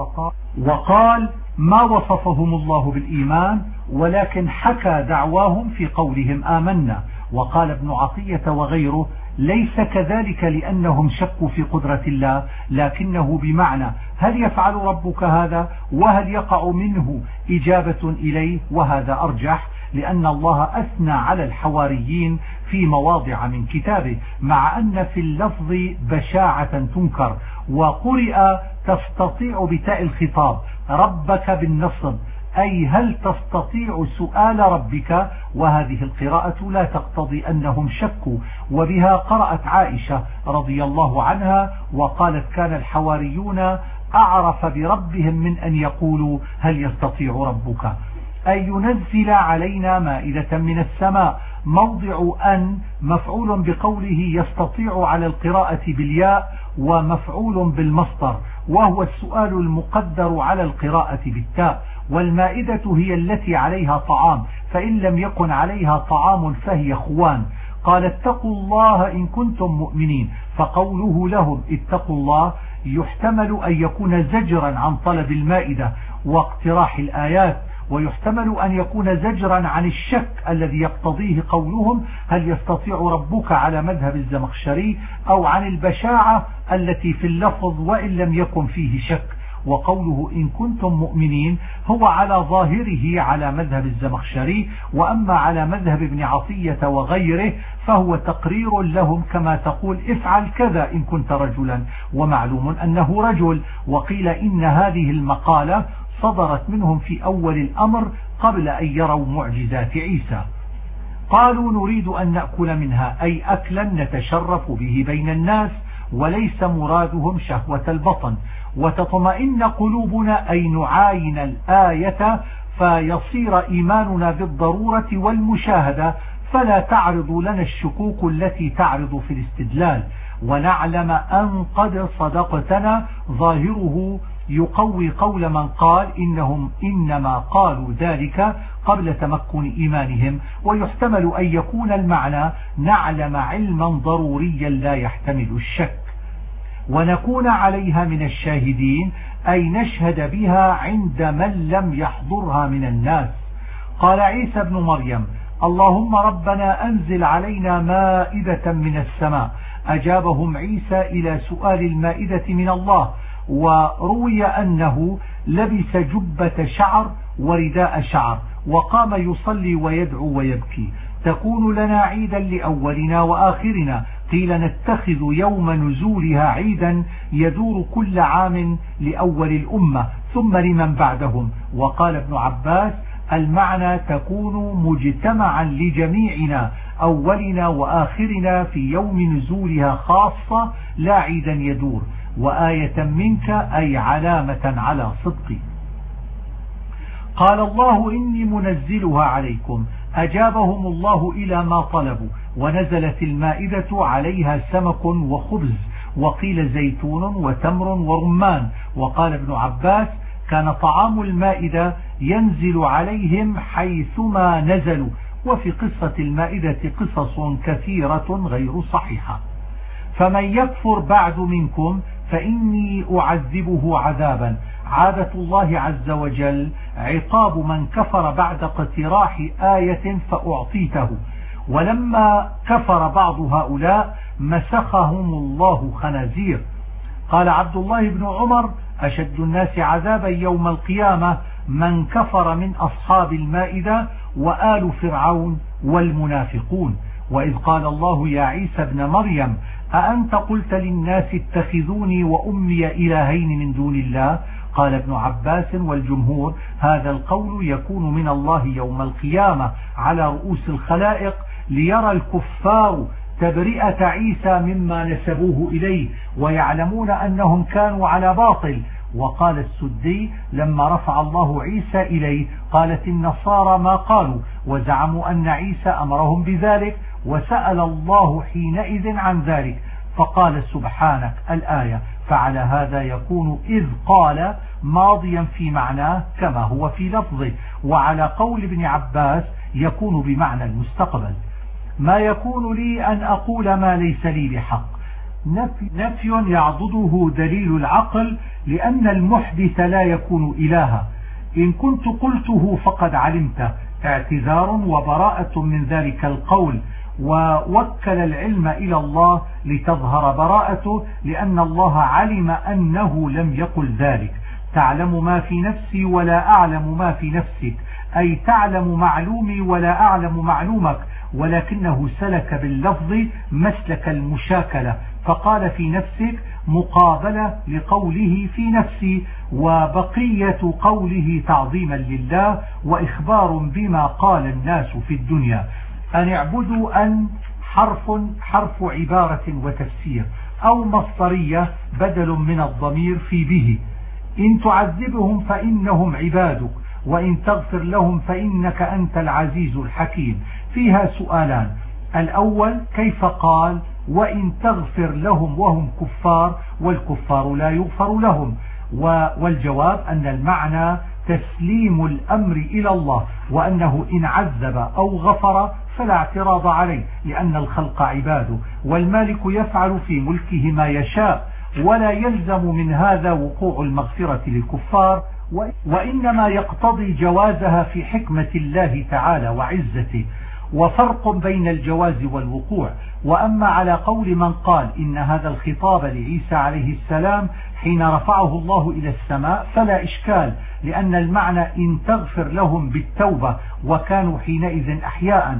وقال ما وصفهم الله بالإيمان، ولكن حكى دعواهم في قولهم آمنا، وقال ابن عطية وغيره ليس كذلك لأنهم شكوا في قدرة الله، لكنه بمعنى هل يفعل ربك هذا وهل يقع منه إجابة إليه، وهذا أرجح لأن الله أثنى على الحواريين في مواضع من كتابه، مع أن في اللفظ بشاعة تنكر، وقرئ تستطيع بتاء الخطاب ربك بالنصب، أي هل تستطيع سؤال ربك، وهذه القراءة لا تقتضي أنهم شكوا، وبها قرأت عائشة رضي الله عنها وقالت كان الحواريون أعرف بربهم من أن يقولوا هل يستطيع ربك، أي ينزل علينا مائدة من السماء. موضع أن مفعول بقوله يستطيع على القراءة بالياء ومفعول بالمصدر، وهو السؤال المقدر على القراءة بالتاء، والمائدة هي التي عليها طعام، فإن لم يكن عليها طعام فهي خوان. قال اتقوا الله إن كنتم مؤمنين، فقوله لهم اتقوا الله يحتمل أن يكون زجرا عن طلب المائدة واقتراح الآيات، ويحتمل أن يكون زجرا عن الشك الذي يقتضيه قولهم هل يستطيع ربك على مذهب الزمخشري، أو عن البشاعة التي في اللفظ وإن لم يكن فيه شك. وقوله إن كنتم مؤمنين هو على ظاهره على مذهب الزمخشري، وأما على مذهب ابن عطية وغيره فهو تقرير لهم كما تقول افعل كذا إن كنت رجلا، ومعلوم أنه رجل. وقيل إن هذه المقالة صدرت منهم في أول الأمر قبل أن يروا معجزات عيسى. قالوا نريد أن نأكل منها، أي أكلا نتشرف به بين الناس، وليس مرادهم شهوة البطن. وتطمئن قلوبنا، أي نعاين الآية فيصير إيماننا بالضرورة والمشاهدة، فلا تعرض لنا الشكوك التي تعرض في الاستدلال، ونعلم أن قد صدقتنا. ظاهره يقوي قول من قال إنهم إنما قالوا ذلك قبل تمكن إيمانهم، ويحتمل أن يكون المعنى نعلم علما ضروريا لا يحتمل الشك، ونكون عليها من الشاهدين، أي نشهد بها عند من لم يحضرها من الناس. قال عيسى بن مريم اللهم ربنا أنزل علينا مائدة من السماء. أجابهم عيسى إلى سؤال المائدة من الله، وروي أنه لبس جبة شعر ورداء شعر وقام يصلي ويدعو ويبكي. تكون لنا عيدا لأولنا وآخرنا. قيل نتخذ يوم نزولها عيدا يدور كل عام لأول الأمة ثم لمن بعدهم. وقال ابن عباس المعنى تكون مجتمعا لجميعنا أولنا وآخرنا في يوم نزولها خاصة لا عيدا يدور، وآية منك أي علامة على صدقي. قال الله إني منزلها عليكم. أجابهم الله إلى ما طلبوا، ونزلت المائدة عليها سمك وخبز، وقيل زيتون وتمر ورمان. وقال ابن عباس كان طعام المائدة ينزل عليهم حيثما نزلوا. وفي قصة المائدة قصص كثيرة غير صحيحة. فمن يكفر بعد منكم فإني أعذبه عذابا. عادة الله عز وجل عقاب من كفر بعد اقتراح آية فأعطيته، ولما كفر بعض هؤلاء مسخهم الله خنازير. قال عبد الله بن عمر أشد الناس عذابا يوم القيامة من كفر من أصحاب المائدة وآل فرعون والمنافقون. وإذ قال الله يا عيسى ابن مريم أأنت قلت للناس اتخذوني وأمي إلهين من دون الله؟ قال ابن عباس والجمهور هذا القول يكون من الله يوم القيامة على رؤوس الخلائق ليرى الكفار تبرئة عيسى مما نسبوه إليه ويعلمون أنهم كانوا على باطل. وقال السدي لما رفع الله عيسى إليه قالت النصارى ما قالوا وزعموا أن عيسى أمرهم بذلك، وسأل الله حينئذ عن ذلك فقال سبحانك الآية. فعلى هذا يكون إذ قال ماضيا في معناه كما هو في لفظه، وعلى قول ابن عباس يكون بمعنى المستقبل. ما يكون لي أن أقول ما ليس لي بحق. نفي يعضده دليل العقل، لأن المحدث لا يكون إلها. إن كنت قلته فقد علمته، اعتذار وبراءة من ذلك القول. ووكل العلم إلى الله لتظهر براءته، لأن الله علم أنه لم يقل ذلك. تعلم ما في نفسي ولا أعلم ما في نفسك، أي تعلم معلومي ولا أعلم معلومك، ولكنه سلك باللفظ مسلك المشاكلة، فقال في نفسك مقابلة لقوله في نفسي، وبقية قوله تعظيما لله وإخبار بما قال الناس في الدنيا. أن اعبدوا أن حرف عبارة وتفسير، أو مصدرية بدل من الضمير في به. إن تعذبهم فإنهم عبادك، وإن تغفر لهم فإنك أنت العزيز الحكيم. فيها سؤالان: الأول كيف قال وإن تغفر لهم وهم كفار والكفار لا يغفر لهم؟ والجواب أن المعنى تسليم الأمر إلى الله، وأنه إن عذب أو غفر فلا اعتراض عليه، لأن الخلق عباده، والمالك يفعل في ملكه ما يشاء، ولا يلزم من هذا وقوع المغفرة للكفار، وإنما يقتضي جوازها في حكمة الله تعالى وعزته. وفرق بين الجواز والوقوع. وأما على قول من قال إن هذا الخطاب لعيسى عليه السلام حين رفعه الله إلى السماء فلا إشكال، لأن المعنى إن تغفر لهم بالتوبة، وكانوا حينئذ أحياء،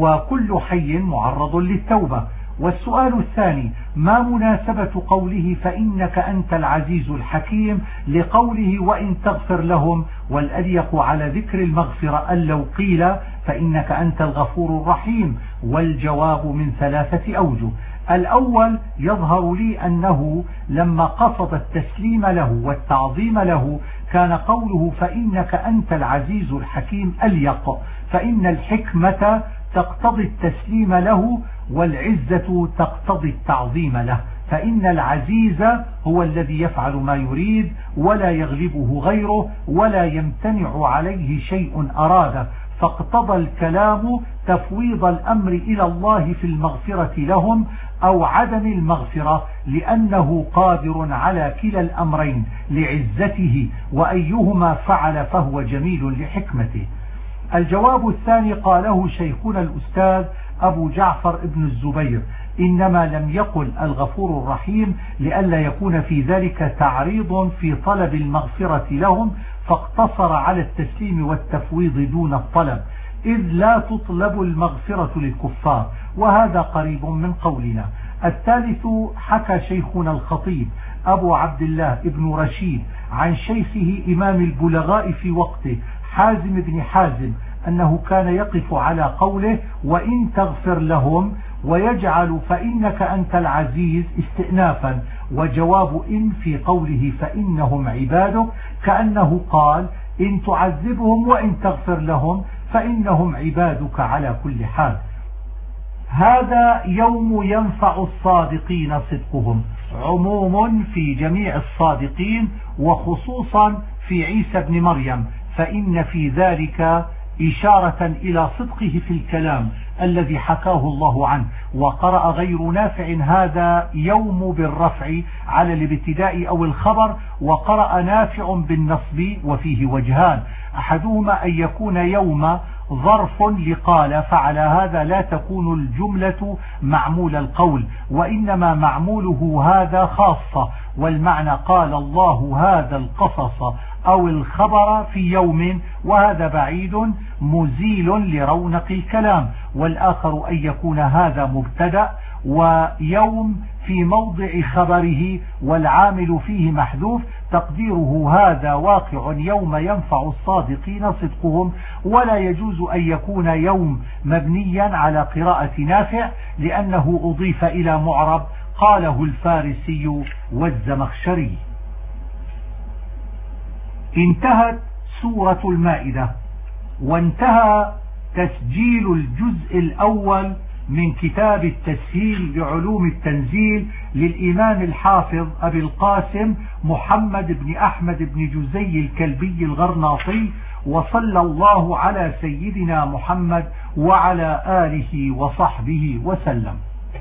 وكل حي معرض للتوبة. والسؤال الثاني: ما مناسبة قوله فإنك أنت العزيز الحكيم لقوله وإن تغفر لهم؟ والأليق على ذكر المغفرة أن لو قيل فإنك أنت الغفور الرحيم. والجواب من 3 أوجه. الأول: يظهر لي أنه لما قصد التسليم له والتعظيم له كان قوله فإنك أنت العزيز الحكيم أليق، فإن الحكمة تقتضي التسليم له، والعزة تقتضي التعظيم له، فإن العزيز هو الذي يفعل ما يريد ولا يغلبه غيره ولا يمتنع عليه شيء أراده، فاقتضى الكلام تفويض الأمر إلى الله في المغفرة لهم أو عدم المغفرة، لأنه قادر على كلا الأمرين لعزته، وأيهما فعل فهو جميل لحكمته. الجواب الثاني قاله شيخنا الأستاذ أبو جعفر ابن الزبير: إنما لم يقل الغفور الرحيم لئلا يكون في ذلك تعريض في طلب المغفرة لهم، فاقتصر على التسليم والتفويض دون الطلب، إذ لا تطلب المغفرة للكفار، وهذا قريب من قولنا. الثالث: حكى شيخنا الخطيب أبو عبد الله ابن رشيد عن شيخه إمام البلغاء في وقته حازم بن حازم أنه كان يقف على قوله وإن تغفر لهم، ويجعل فإنك أنت العزيز استئنافا، وجواب إن في قوله فإنهم عبادك كأنه قال إن تعذبهم وإن تغفر لهم فإنهم عبادك على كل حال. هذا يوم ينفع الصادقين صدقهم، عموم في جميع الصادقين وخصوصا في عيسى بن مريم، فإن في ذلك إشارة إلى صدقه في الكلام الذي حكاه الله عنه. وقرأ غير نافع هذا يوم بالرفع على الابتداء أو الخبر، وقرأ نافع بالنصب، وفيه وجهان: أحدهما أن يكون يوم ظرف لقال، فعلى هذا لا تكون الجملة معمول القول، وإنما معموله هذا خاصة، والمعنى قال الله هذا القصص أو الخبر في يوم، وهذا بعيد مزيل لرونق الكلام. والآخر أن يكون هذا مبتدأ ويوم في موضع خبره والعامل فيه محذوف، تقديره هذا واقع يوم ينفع الصادقين صدقهم. ولا يجوز أن يكون يوم مبنيا على قراءة نافع، لأنه أضيف إلى معرب قاله الفارسي والزمخشري. انتهت سورة المائدة، وانتهى تسجيل الجزء الأول من كتاب التسهيل لعلوم التنزيل للإمام الحافظ أبي القاسم محمد بن أحمد بن جزي الكلبي الغرناطي، وصلى الله على سيدنا محمد وعلى آله وصحبه وسلم.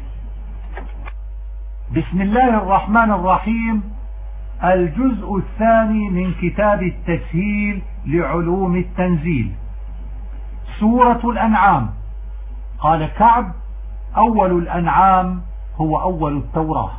بسم الله الرحمن الرحيم. الجزء الثاني من كتاب التسهيل لعلوم التنزيل. سورة الأنعام. قال كعب: أول الأنعام هو أول التوراة.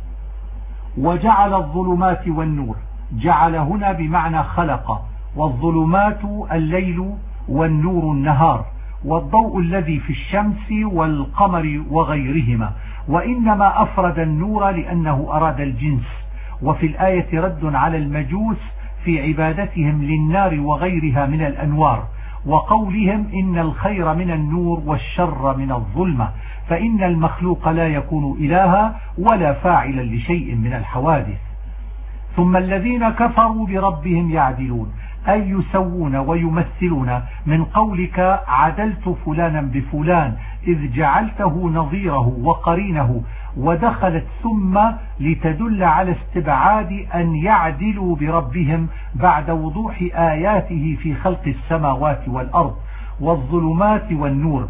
وجعل الظلمات والنور، جعل هنا بمعنى خلق، والظلمات الليل والنور النهار، والضوء الذي في الشمس والقمر وغيرهما، وإنما أفرد النور لأنه أراد الجنس. وفي الآية رد على المجوس في عبادتهم للنار وغيرها من الأنوار، وقولهم إن الخير من النور والشر من الظلمة، فإن المخلوق لا يكون إلها ولا فاعلا لشيء من الحوادث. ثم الذين كفروا بربهم يعدلون، أي يسوون ويمثلون، من قولك عدلت فلانا بفلان إذ جعلته نظيره وقرينه، ودخلت ثم لتدل على استبعاد أن يعدلوا بربهم بعد وضوح آياته في خلق السماوات والأرض والظلمات والنور.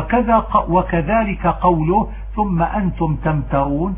وكذلك قوله ثم أنتم تمترون،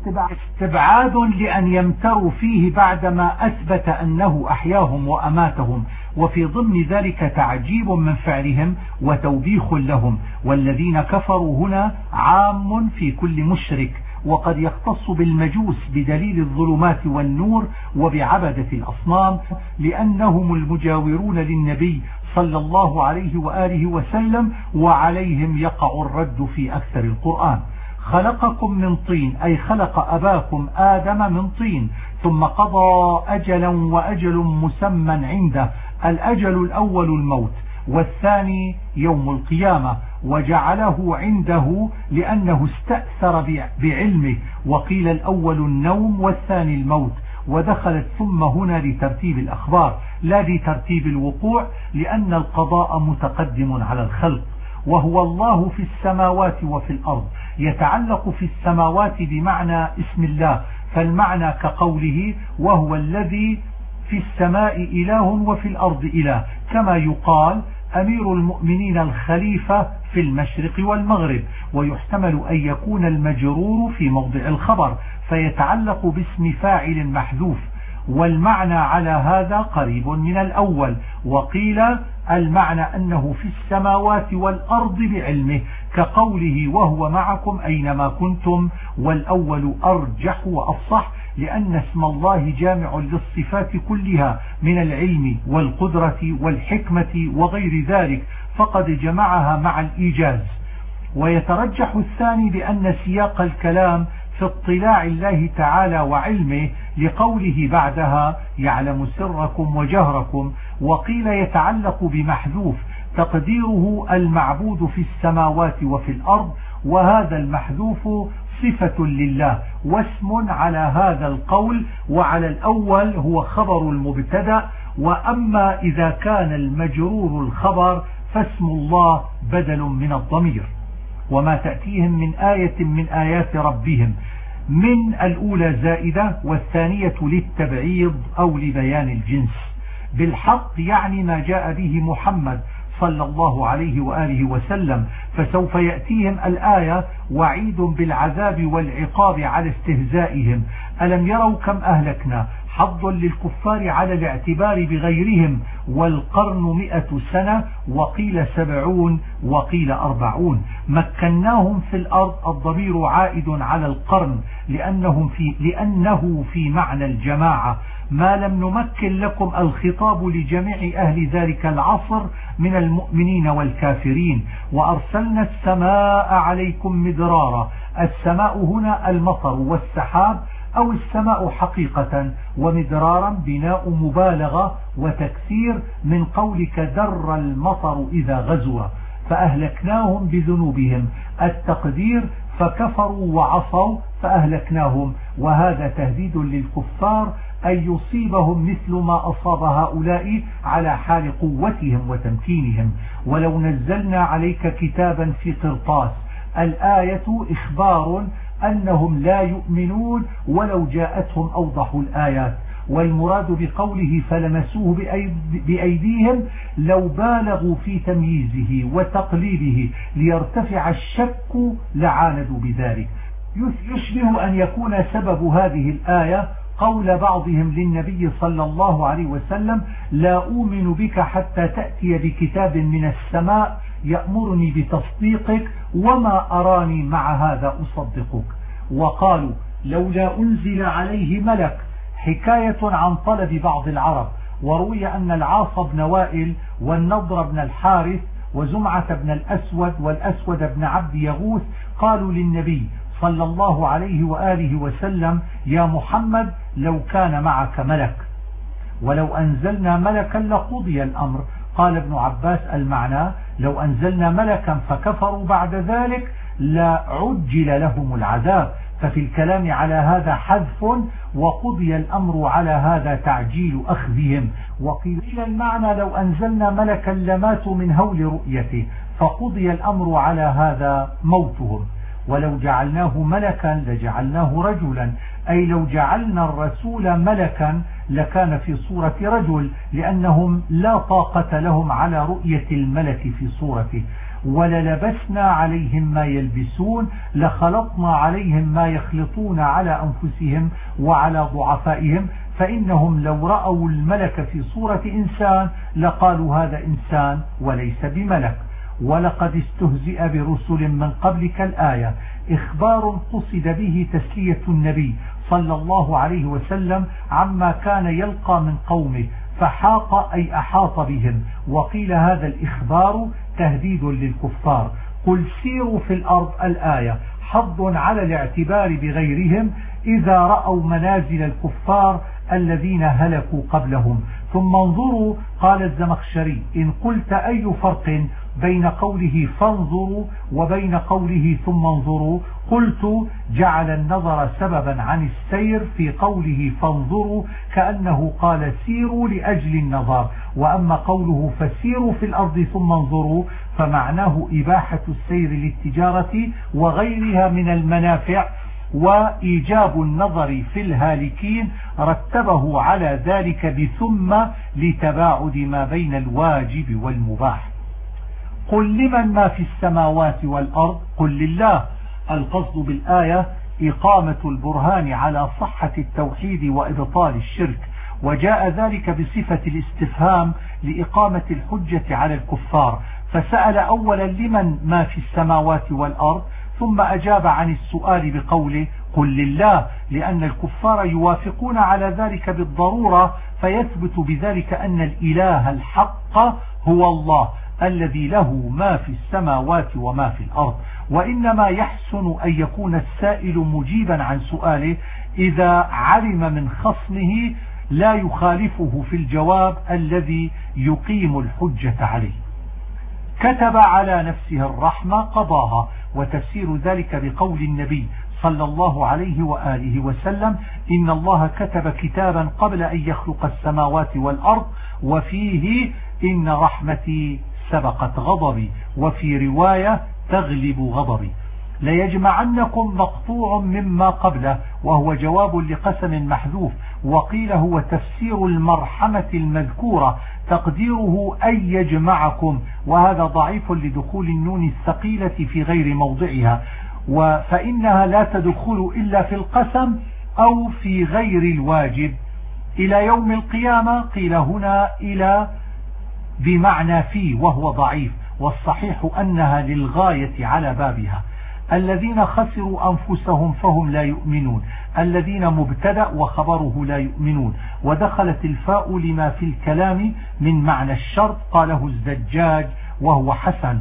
استبعاد لأن يمتروا فيه بعدما أثبت أنه أحياهم وأماتهم، وفي ضمن ذلك تعجيب من فعلهم وتوبيخ لهم. والذين كفروا هنا عام في كل مشرك، وقد يختص بالمجوس بدليل الظلمات والنور وبعبدة الأصنام، لأنهم المجاورون للنبي صلى الله عليه وآله وسلم، وعليهم يقع الرد في أكثر القرآن. خلقكم من طين، أي خلق أباكم آدم من طين، ثم قضى أجلا وأجل مسمى عنده، الأجل الأول الموت، والثاني يوم القيامة، وجعله عنده لأنه استأثر بعلمه. وقيل الأول النوم والثاني الموت، ودخلت ثم هنا لترتيب الأخبار لا لترتيب الوقوع، لأن القضاء متقدم على الخلق. وهو الله في السماوات وفي الأرض، يتعلق في السماوات بمعنى اسم الله، فالمعنى كقوله وهو الذي في السماء إله وفي الأرض إله، كما يقال أمير المؤمنين الخليفة في المشرق والمغرب. ويحتمل أن يكون المجرور في موضع الخبر فيتعلق باسم فاعل محذوف، والمعنى على هذا قريب من الأول. وقيل المعنى أنه في السماوات والأرض بعلمه، كقوله وهو معكم أينما كنتم، والأول أرجح وأفصح، لأن اسم الله جامع للصفات كلها من العلم والقدرة والحكمة وغير ذلك، فقد جمعها مع الإيجاز. ويترجح الثاني بأن سياق الكلام في اطلاع الله تعالى وعلمه، لقوله بعدها يعلم سركم وجهركم. وقيل يتعلق بمحذوف تقديره المعبود في السماوات وفي الأرض، وهذا المحذوف صفة لله واسم على هذا القول، وعلى الأول هو خبر المبتدأ. وأما إذا كان المجرور الخبر فاسم الله بدل من الضمير. وما تأتيهم من آية من آيات ربهم، من الأولى زائدة، والثانية للتبعيض أو لبيان الجنس. بالحق يعني ما جاء به محمد صلى الله عليه وآله وسلم، فسوف يأتيهم الآية وعيد بالعذاب والعقاب على استهزائهم. ألم يروا كم أهلكنا، حظ للكفار على الاعتبار بغيرهم، والقرن 100 سنة، وقيل 70 وقيل 40. مكناهم في الأرض، الضمير عائد على القرن لأنه في معنى الجماعة. ما لم نمكن لكم الخطاب لجميع أهل ذلك العصر من المؤمنين والكافرين. وأرسلنا السماء عليكم مدرارا، السماء هنا المطر والسحاب أو السماء حقيقة، ومدرارا بناء مبالغة وتكثير من قولك در المطر إذا غزوا. فأهلكناهم بذنوبهم، التقدير فكفروا وعصوا فأهلكناهم، وهذا تهديد للكفار أن يصيبهم مثل ما أصاب هؤلاء على حال قوتهم وتمكينهم. ولو نزلنا عليك كتابا في قرطاس، الآية إخبار أنهم لا يؤمنون ولو جاءتهم أوضح الآيات. والمراد بقوله فلمسوه بأيديهم لو بالغوا في تمييزه وتقليبه ليرتفع الشك لعاندوا بذلك. يشبه أن يكون سبب هذه الآية قول بعضهم للنبي صلى الله عليه وسلم لا أؤمن بك حتى تأتي بكتاب من السماء يأمرني بتصديقك وما أراني مع هذا أصدقك. وقالوا لولا أنزل عليه ملك، حكاية عن طلب بعض العرب. وروي أن العاص بن وائل والنضر بن الحارث وزمعة بن الأسود والأسود بن عبد يغوث قالوا للنبي صلى الله عليه وآله وسلم: يا محمد لو كان معك ملك، ولو أنزلنا ملكا لقضي الأمر. قال ابن عباس: المعنى لو أنزلنا ملكا فكفروا بعد ذلك لعجل لهم العذاب، ففي الكلام على هذا حذف، وقضي الأمر على هذا تعجيل أخذهم. وقيل المعنى لو أنزلنا ملكا لماتوا من هول رؤيته، فقضي الأمر على هذا موتهم. ولو جعلناه ملكا لجعلناه رجلا، أي لو جعلنا الرسول ملكا لكان في صورة رجل، لأنهم لا طاقة لهم على رؤية الملك في صورته. وللبسنا عليهم ما يلبسون، لخلطنا عليهم ما يخلطون على أنفسهم وعلى ضعفائهم، فإنهم لو رأوا الملك في صورة إنسان لقالوا هذا إنسان وليس بملك. ولقد استهزئ برسل من قبلك الآية إخبار قصد به تسلية النبي صلى الله عليه وسلم عما كان يلقى من قومه، فحاق أي أحاط بهم. وقيل هذا الإخبار تهديد للكفار. قل سيروا في الأرض الآية حض على الاعتبار بغيرهم إذا رأوا منازل الكفار الذين هلكوا قبلهم. ثم انظروا، قال الزمخشري: إن قلت أي فرق بين قوله فانظروا وبين قوله ثم انظروا، قلت جعل النظر سببا عن السير في قوله فانظروا، كأنه قال سيروا لأجل النظر. وأما قوله فسيروا في الأرض ثم انظروا فمعناه إباحة السير للتجارة وغيرها من المنافع، وإيجاب النظر في الهالكين رتبه على ذلك بثم لتباعد ما بين الواجب والمباح. قل لمن ما في السماوات والأرض، قل لله. القصد بالآية إقامة البرهان على صحة التوحيد وإبطال الشرك، وجاء ذلك بصفة الاستفهام لإقامة الحجة على الكفار، فسأل أولا لمن ما في السماوات والأرض، ثم أجاب عن السؤال بقوله قل لله، لأن الكفار يوافقون على ذلك بالضرورة، فيثبت بذلك أن الإله الحق هو الله الذي له ما في السماوات وما في الأرض. وإنما يحسن أن يكون السائل مجيبا عن سؤاله إذا علم من خصمه لا يخالفه في الجواب الذي يقيم الحجة عليه. كتب على نفسه الرحمة قضاها. وتفسير ذلك بقول النبي صلى الله عليه وآله وسلم: إن الله كتب كتابا قبل أن يخلق السماوات والأرض، وفيه إن رحمتي سبقت غضبي، وفي رواية تغلب غضبي. ليجمعنكم مقطوع مما قبله، وهو جواب لقسم محذوف. وقيل هو تفسير المرحمة المذكورة، تقديره أن يجمعكم، وهذا ضعيف لدخول النون الثقيلة في غير موضعها، فإنها لا تدخل إلا في القسم أو في غير الواجب. إلى يوم القيامة قيل هنا إلى بمعنى فيه، وهو ضعيف، والصحيح أنها للغاية على بابها. الذين خسروا أنفسهم فهم لا يؤمنون، الذين مبتدأ وخبره لا يؤمنون. ودخلت الفاء لما في الكلام من معنى الشرط، قاله الزجاج وهو حسن.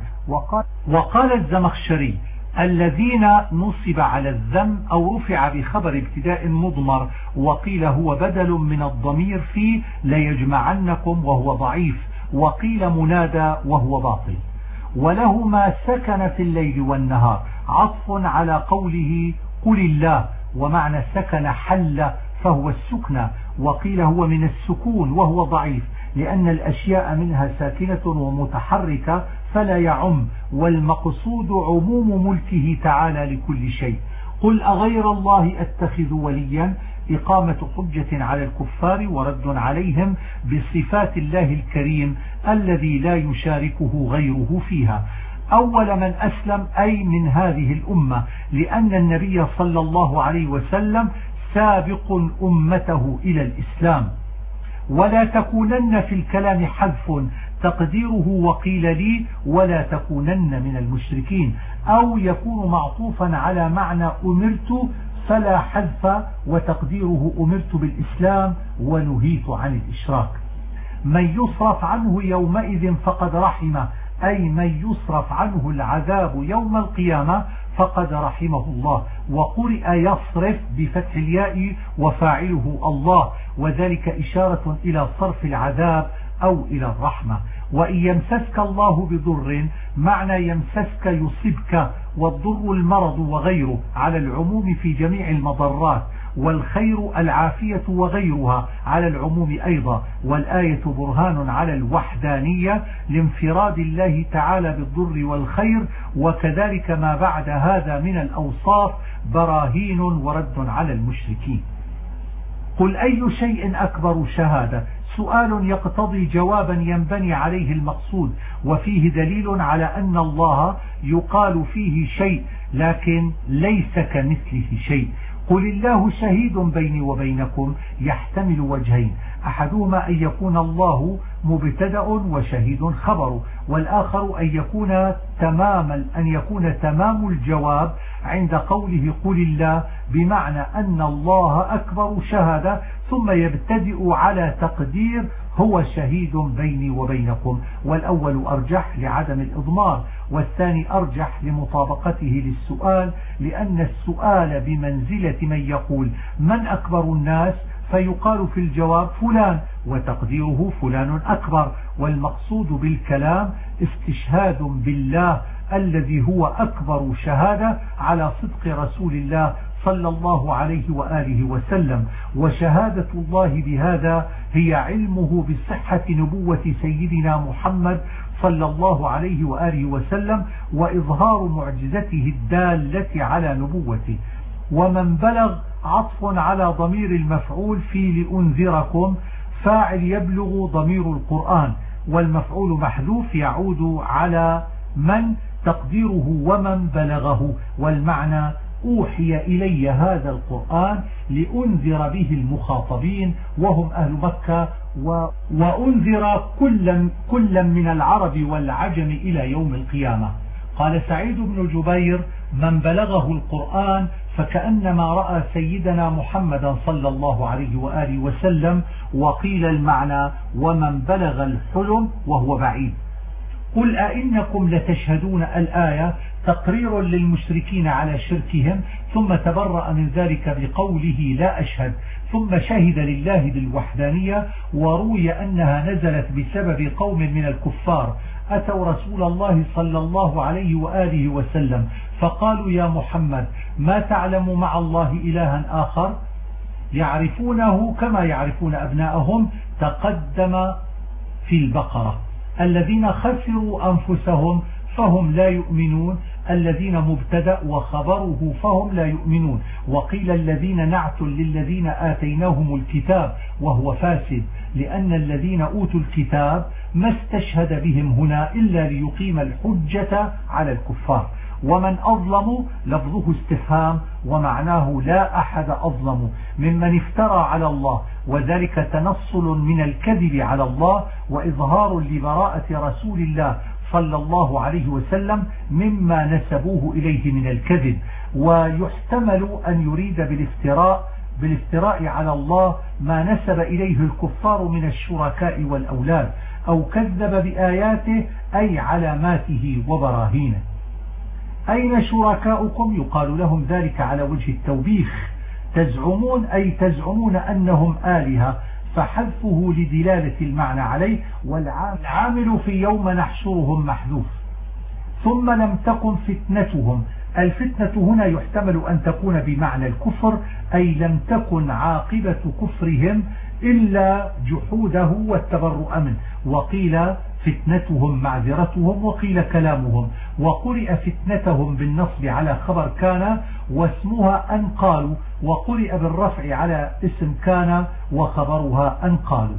وقال الزمخشري: الذين نصب على الذم أو رفع بخبر ابتداء مضمر، وقيل هو بدل من الضمير في ليجمعنكم وهو ضعيف، وقيل منادى وهو باطل. وله ما سكن في الليل والنهار، عطف على قوله قل الله، ومعنى سكن حل فهو السكنى، وقيل هو من السكون وهو ضعيف، لأن الأشياء منها ساكنة ومتحركة فلا يعم، والمقصود عموم ملكه تعالى لكل شيء. قل أغير الله أتخذ وليا، إقامة حجة على الكفار ورد عليهم بصفات الله الكريم الذي لا يشاركه غيره فيها. أول من أسلم أي من هذه الأمة، لأن النبي صلى الله عليه وسلم سابق أمته إلى الإسلام. ولا تكونن في الكلام حذف تقديره وقيل لي ولا تكونن من المشركين، أو يكون معطوفا على معنى أمرت فلا حذف وتقديره أمرت بالإسلام ونهيت عن الإشراك. من يصرف عنه يومئذ فقد رحمه، أي من يصرف عنه العذاب يوم القيامة فقد رحمه الله. وقرئ يصرف بفتح الياء وفاعله الله، وذلك إشارة إلى صرف العذاب أو إلى الرحمة. وإن يمسسك الله بضر، معنى يمسسك يصبك، والضر المرض وغيره على العموم في جميع المضرات، والخير العافية وغيرها على العموم أيضا. والآية برهان على الوحدانية لانفراد الله تعالى بالضر والخير، وكذلك ما بعد هذا من الأوصاف براهين ورد على المشركين. قل أي شيء أكبر شهادة؟ سؤال يقتضي جوابا ينبني عليه المقصود، وفيه دليل على أن الله يقال فيه شيء لكن ليس كمثله شيء. قل الله شهيد بيني وبينكم يحتمل وجهين، أحدهما أن يكون الله مبتدأ وشهيد خبر، والآخر أن يكون تمام الجواب عند قوله قل الله، بمعنى أن الله أكبر شهادة، ثم يبتدئ على تقدير هو شهيد بيني وبينكم. والأول أرجح لعدم الإضمار، والثاني أرجح لمطابقته للسؤال، لأن السؤال بمنزلة من يقول من أكبر الناس، فيقال في الجواب فلان وتقديره فلان أكبر. والمقصود بالكلام استشهاد بالله الذي هو أكبر شهادة على صدق رسول الله صلى الله عليه وآله وسلم. وشهادة الله بهذا هي علمه بصحة نبوة سيدنا محمد صلى الله عليه وآله وسلم، وإظهار معجزته الدالة على نبوته. ومن بلغ عطف على ضمير المفعول في لأنذركم، فاعل يبلغ ضمير القرآن، والمفعول محذوف يعود على من تقديره ومن بلغه. والمعنى أوحي إلي هذا القرآن لأنذر به المخاطبين وهم أهل مكة، وأنذر كلا من العرب والعجم إلى يوم القيامة. قال سعيد بن جبير من بلغه القرآن فكأنما رأى سيدنا محمدا صلى الله عليه وآله وسلم. وقيل المعنى ومن بلغ الحلم وهو بعيد. قل أئنكم لتشهدون الآية تقرير للمشركين على شركهم، ثم تبرأ من ذلك بقوله لا أشهد، ثم شهد لله بالوحدانية. وروي أنها نزلت بسبب قوم من الكفار أتوا رسول الله صلى الله عليه وآله وسلم فقالوا يا محمد ما تعلم مع الله إلها آخر يعرفونه كما يعرفون أبناءهم. تقدم في البقرة الذين خسروا أنفسهم فهم لا يؤمنون، الذين مبتدأ وخبره فهم لا يؤمنون. وقيل الذين نعت للذين آتيناهم الكتاب وهو فاسد، لأن الذين أوتوا الكتاب ما استشهد بهم هنا إلا ليقيم الحجة على الكفار. ومن أظلم لفظه استفهام، ومعناه لا أحد أظلم ممن افترى على الله، وذلك تنصل من الكذب على الله وإظهار لبراءة رسول الله صلى الله عليه وسلم مما نسبوه إليه من الكذب. ويحتمل أن يريد بالافتراء على الله ما نسب إليه الكفار من الشركاء والأولاد، أو كذب بآياته أي علاماته وبراهينه. أين شركاؤكم؟ يقال لهم ذلك على وجه التوبيخ. تزعمون أي تزعمون أنهم آلهة، فحذفه لدلالة المعنى عليه، والعامل في يوم نحشرهم محذوف. ثم لم تكن فتنتهم، الفتنة هنا يحتمل أن تكون بمعنى الكفر، أي لم تكن عاقبة كفرهم إلا جحوده والتبرؤ منه. وقيل فتنتهم معذرتهم، وقيل كلامهم. وقرئ فتنتهم بالنصب على خبر كان واسمها أن قالوا، وقرئ بالرفع على اسم كان وخبرها أن قالوا.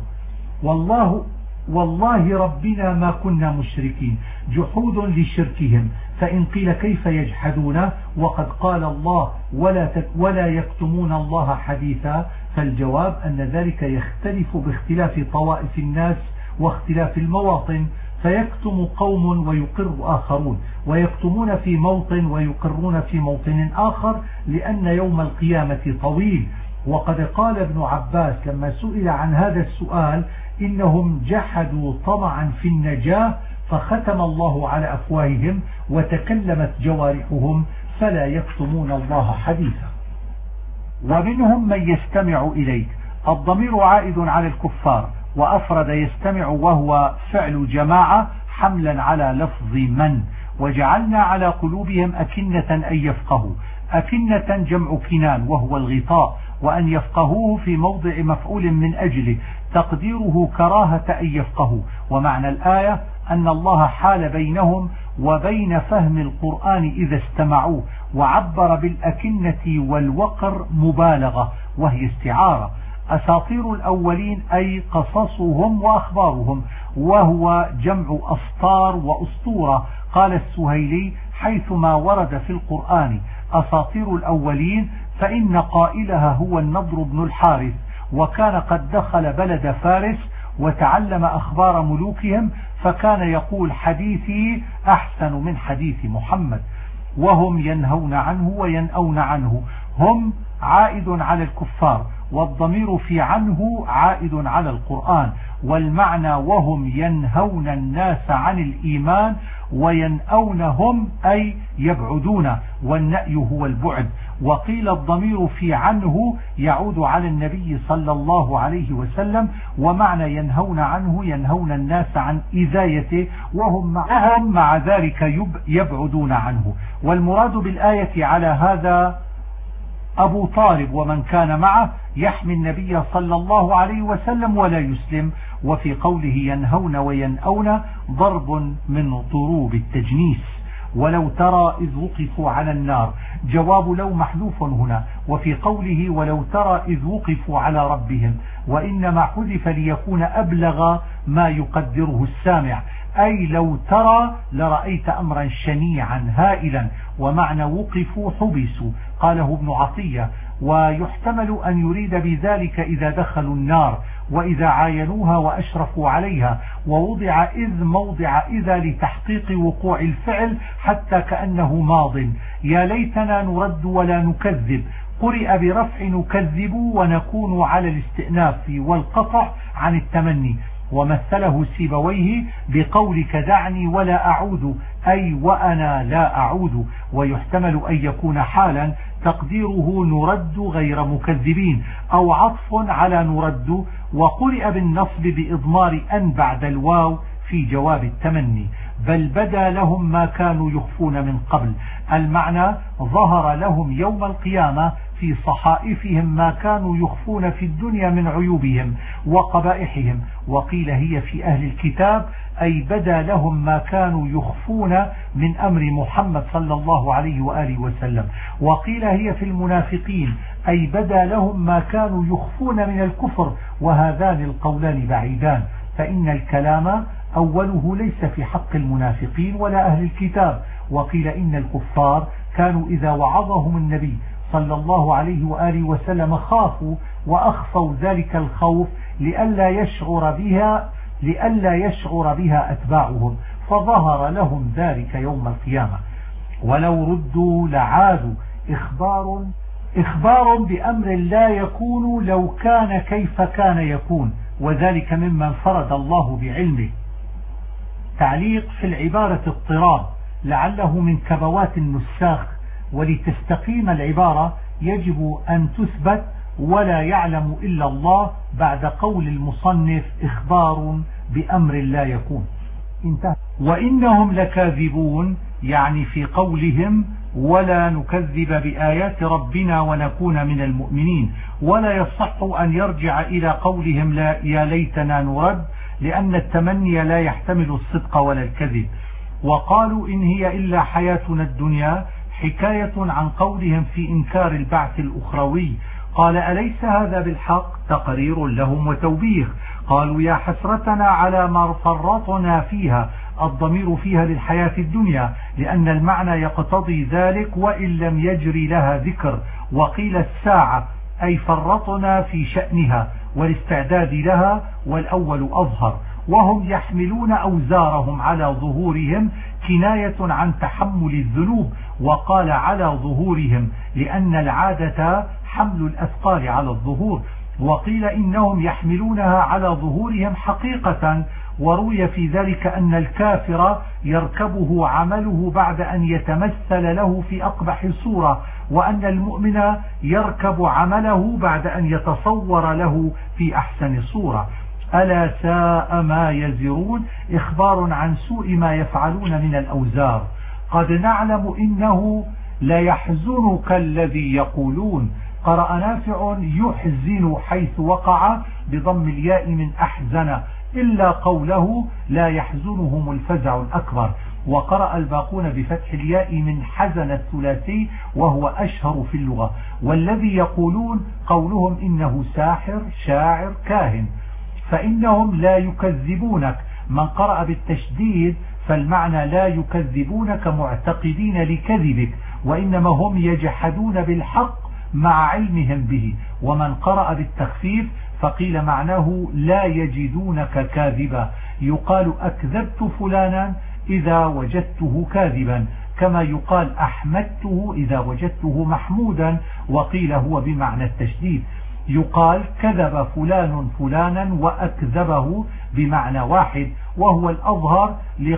والله ربنا ما كنا مشركين، جحود لشركهم. فإن قيل كيف يجحدون وقد قال الله ولا يكتمون الله حديثا، فالجواب أن ذلك يختلف باختلاف طوائف الناس واختلاف المواطن، فيكتم قوم ويقر آخرون، ويكتمون في موطن ويقرون في موطن آخر، لأن يوم القيامة طويل. وقد قال ابن عباس لما سئل عن هذا السؤال: إنهم جحدوا طمعا في النجاة فختم الله على أفواههم وتكلمت جوارحهم فلا يكتمون الله حديثا. ومنهم من يستمع إليك. الضمير عائد على الكفار، وأفرد يستمع وهو فعل جماعة حملا على لفظ من. وجعلنا على قلوبهم أكنة أن يفقهوا. أكنة جمع كنان وهو الغطاء، وأن يفقهوه في موضع مفعول من أجله، تقديره كراهة أن يفقهوا. ومعنى الآية أن الله حال بينهم وبين فهم القرآن إذا استمعوه، وعبر بالأكنة والوقر مبالغة وهي استعارة. أساطير الأولين أي قصصهم وأخبارهم، وهو جمع أسطار وأسطورة. قال السهيلي: حيثما ورد في القرآن أساطير الأولين فإن قائلها هو النضر بن الحارث، وكان قد دخل بلد فارس وتعلم أخبار ملوكهم، فكان يقول: حديثي أحسن من حديث محمد. وهم ينهون عنه وينأون عنه. هم عائد على الكفار، والضمير في عنه عائد على القرآن. والمعنى وهم ينهون الناس عن الإيمان، وينأونهم أي يبعدون، والنأي هو البعد. وقيل الضمير في عنه يعود على النبي صلى الله عليه وسلم، ومعنى ينهون عنه ينهون الناس عن إذايته، وهم مع ذلك يبعدون عنه. والمراد بالآية على هذا أبو طالب ومن كان معه يحمي النبي صلى الله عليه وسلم ولا يسلم. وفي قوله ينهون وينأون ضرب من ضروب التجنيس. ولو ترى إذ وقفوا على النار، جواب لو محذوف هنا. وفي قوله ولو ترى إذ وقفوا على ربهم، وإنما حذف ليكون أبلغ ما يقدره السامع، أي لو ترى لرأيت أمرا شنيعا هائلا. ومعنى وقفوا حبسوا، قاله ابن عطية. ويحتمل أن يريد بذلك إذا دخلوا النار وإذا عاينوها وأشرفوا عليها. ووضع إذ موضع إذا لتحقيق وقوع الفعل حتى كأنه ماض. يا ليتنا نرد ولا نكذب. قرئ برفع نكذب ونكون على الاستئناف والقطع عن التمني. ومثله سيبويه بقولك دعني ولا أعود، أي وأنا لا أعود. ويحتمل أن يكون حالا تقديره نرد غير مكذبين، أو عطف على نرد. وقرئ بالنصب بإضمار أن بعد الواو في جواب التمني. بل بدا لهم ما كانوا يخفون من قبل. المعنى ظهر لهم يوم القيامة في صحائفهم ما كانوا يخفون في الدنيا من عيوبهم وقبائحهم. وقيل هي في أهل الكتاب، أي بدا لهم ما كانوا يخفون من أمر محمد صلى الله عليه وآله وسلم. وقيل هي في المنافقين، أي بدا لهم ما كانوا يخفون من الكفر. وهذان القولان بعيدان، فإن الكلام أوله ليس في حق المنافقين ولا أهل الكتاب. وقيل إن الكفار كانوا إذا وعظهم النبي صلى الله عليه وآله وسلم خافوا وأخفوا ذلك الخوف لئلا يشعر بها أتباعهم، فظهر لهم ذلك يوم القيامة. ولو ردوا لعادوا. إخبار بأمر لا يكون لو كان كيف كان يكون، وذلك ممن فرد الله بعلمه. تعليق في العبارة اضطراب لعله من كبوات النساخ، ولتستقيم العبارة يجب أن تثبت ولا يعلم إلا الله بعد قول المصنف إخبار بأمر لا يكون. انتهى. وإنهم لكاذبون، يعني في قولهم ولا نكذب بآيات ربنا ونكون من المؤمنين. ولا يصح أن يرجع إلى قولهم لا يا ليتنا نرد، لأن التمني لا يحتمل الصدق ولا الكذب. وقالوا إن هي إلا حياتنا الدنيا، حكاية عن قولهم في إنكار البعث الأخروي. قال أليس هذا بالحق؟ تقرير لهم وتوبيخ. قالوا يا حسرتنا على ما فرطنا فيها. الضمير فيها للحياة الدنيا، لأن المعنى يقتضي ذلك وإن لم يجري لها ذكر. وقيل الساعة، أي فرطنا في شأنها والاستعداد لها، والأول أظهر. وهم يحملون أوزارهم على ظهورهم كناية عن تحمل الذنوب، وقال على ظهورهم لأن العادة حمل الأثقال على الظهور، وقيل إنهم يحملونها على ظهورهم حقيقة. وروي في ذلك أن الكافر يركبه عمله بعد أن يتمثل له في أقبح صورة، وأن المؤمن يركب عمله بعد أن يتصور له في أحسن صورة. ألا ساء ما يزرون، إخبار عن سوء ما يفعلون من الأوزار. قد نعلم إنه ليحزنك الذي يقولون. قرأ نافع يحزن حيث وقع بضم الياء من أحزن، إلا قوله لا يحزنهم الفزع الأكبر. وقرأ الباقون بفتح الياء من حزن الثلاثي وهو أشهر في اللغة. والذي يقولون قولهم إنه ساحر شاعر كاهن، فإنهم لا يكذبونك. من قرأ بالتشديد فالمعنى لا يكذبونك معتقدين لكذبك، وإنما هم يجحدون بالحق مع علمهم به. ومن قرأ بالتخفيف فقيل معناه لا يجدونك كاذبا، يقال أكذبت فلانا إذا وجدته كاذبا، كما يقال أحمدته إذا وجدته محمودا، وقيل هو بمعنى التشديد. يقال كذب فلان فلانا وأكذبه بمعنى واحد، وهو الأظهر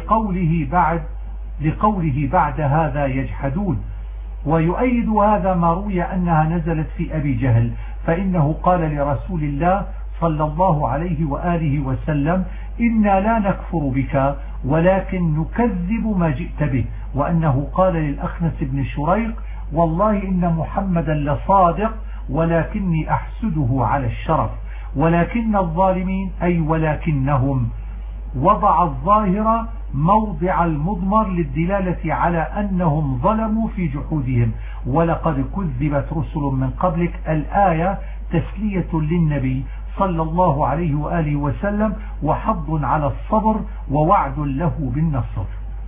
لقوله بعد هذا يجحدون. ويؤيد هذا ما روي أنها نزلت في أبي جهل، فإنه قال لرسول الله صلى الله عليه وآله وسلم إنا لا نكفر بك ولكن نكذب ما جئت به. وأنه قال للأخنس بن شريق والله إن محمدا لصادق ولكني أحسده على الشرف. ولكن الظالمين أي ولكنهم وضع الظاهر موضع المضمر للدلالة على أنهم ظلموا في جحودهم. ولقد كذبت رسل من قبلك، الآية تسلية للنبي صلى الله عليه وآله وسلم وحض على الصبر ووعد له بالنصر.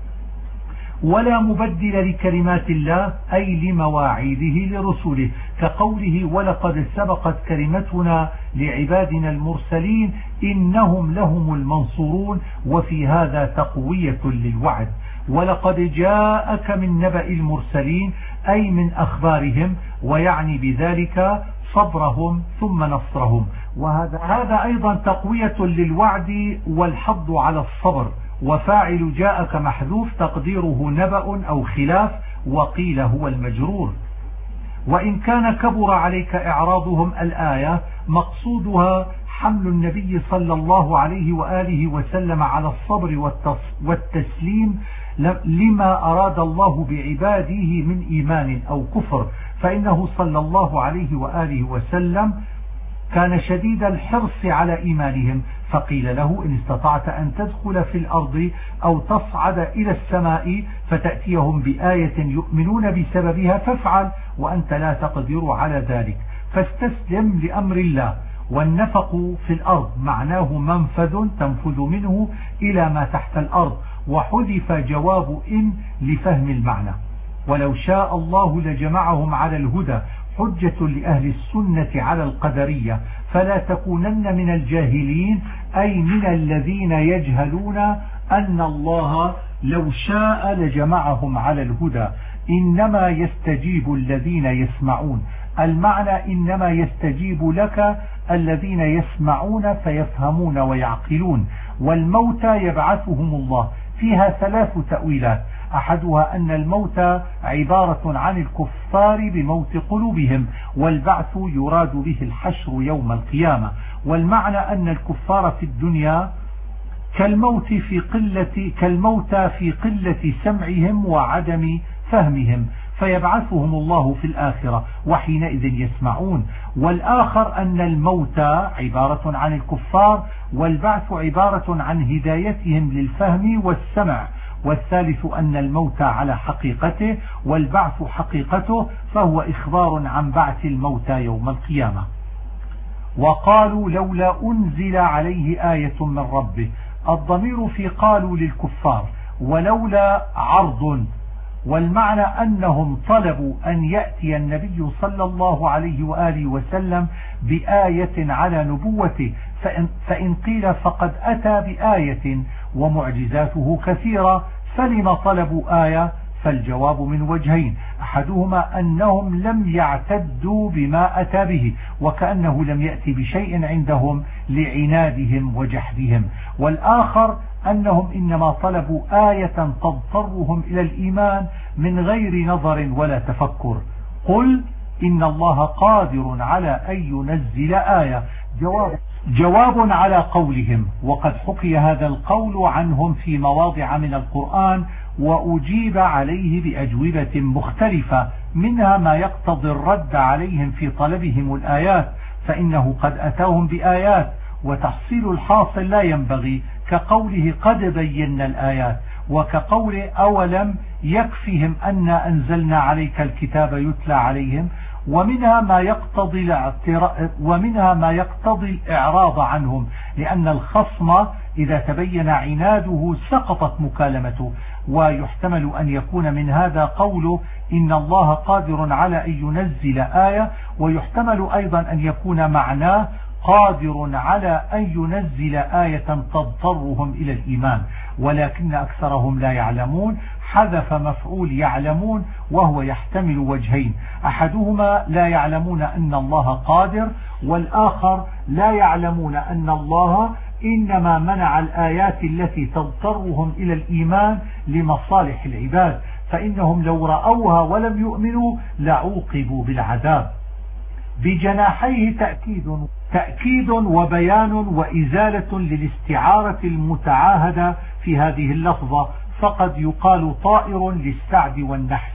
ولا مبدل لكلمات الله أي لمواعيده لرسله، كقوله ولقد سبقت كلمتنا لعبادنا المرسلين إنهم لهم المنصورون، وفي هذا تقوية للوعد. ولقد جاءك من نبأ المرسلين أي من أخبارهم، ويعني بذلك صبرهم ثم نصرهم، وهذا أيضا تقوية للوعد والحض على الصبر. وفاعل جاءك محذوف تقديره نبأ أو خلاف، وقيل هو المجرور. وإن كان كبر عليك إعراضهم الآية مقصودها حمل النبي صلى الله عليه وآله وسلم على الصبر والتسليم لما أراد الله بعباده من إيمان أو كفر، فإنه صلى الله عليه وآله وسلم كان شديد الحرص على إيمانهم، فقيل له إن استطعت أن تدخل في الأرض أو تصعد إلى السماء فتأتيهم بآية يؤمنون بسببها فافعل، وأنت لا تقدر على ذلك، فاستسلم لأمر الله. والنفق في الأرض معناه منفذ تنفذ منه إلى ما تحت الأرض، وحذف جواب إن لفهم المعنى. ولو شاء الله لجمعهم على الهدى، حجة لأهل السنة على القدرية، فلا تكونن من الجاهلين أي من الذين يجهلون أن الله لو شاء لجمعهم على الهدى. إنما يستجيب الذين يسمعون، المعنى إنما يستجيب لك الذين يسمعون فيفهمون ويعقلون. والموتى يبعثهم الله، فيها ثلاث تأويلات، أحدها أن الموت عبارة عن الكفار بموت قلوبهم، والبعث يراد به الحشر يوم القيامة. والمعنى أن الكفار في الدنيا كالموتى في قلة سمعهم وعدم فهمهم، فيبعثهم الله في الآخرة وحينئذ يسمعون. والآخر أن الموت عبارة عن الكفار، والبعث عبارة عن هدايتهم للفهم والسمع. والثالث أن الموت على حقيقته والبعث حقيقته، فهو إخبار عن بعث الموتى يوم القيامة. وقالوا لولا أنزل عليه آية من ربه، الضمير في قالوا للكفار، ولولا عرض والمعنى أنهم طلبوا أن يأتي النبي صلى الله عليه وآله وسلم بآية على نبوته، فإن قيل فقد أتى بآية ومعجزاته كثيرة، فلم طلبوا آية؟ فالجواب من وجهين: أحدهما أنهم لم يعتدوا بما أتى به، وكأنه لم يأتي بشيء عندهم لعنادهم وجحدهم، والآخر أنهم إنما طلبوا آية تضطرهم إلى الإيمان من غير نظر ولا تفكر. قل إن الله قادر على أن ينزل آية. جواب على قولهم، وقد حكي هذا القول عنهم في مواضع من القرآن، وأجيب عليه بأجوبة مختلفة، منها ما يقتضي الرد عليهم في طلبهم الآيات، فإنه قد أتاهم بآيات، وتحصيل الحاصل لا ينبغي، كقوله قد بينا الآيات، وكقول أولم يكفهم أن أنزلنا عليك الكتاب يتلى عليهم. ومنها ما يقتضي الإعراض عنهم، لأن الخصم إذا تبين عناده سقطت مكالمته. ويحتمل أن يكون من هذا قوله إن الله قادر على أن ينزل آية، ويحتمل أيضا أن يكون معناه قادر على أن ينزل آية تضطرهم إلى الإيمان، ولكن أكثرهم لا يعلمون، حذف مفعول يعلمون، وهو يحتمل وجهين: أحدهما لا يعلمون أن الله قادر، والآخر لا يعلمون أن الله إنما منع الآيات التي تضطرهم إلى الإيمان لمصالح العباد، فإنهم لو رأوها ولم يؤمنوا لعوقبوا بالعذاب. بجناحيه تأكيد وبيان وإزالة للاستعارة المتعاهدة في هذه اللفظة، فقد يقال طائر للسعد والنحس.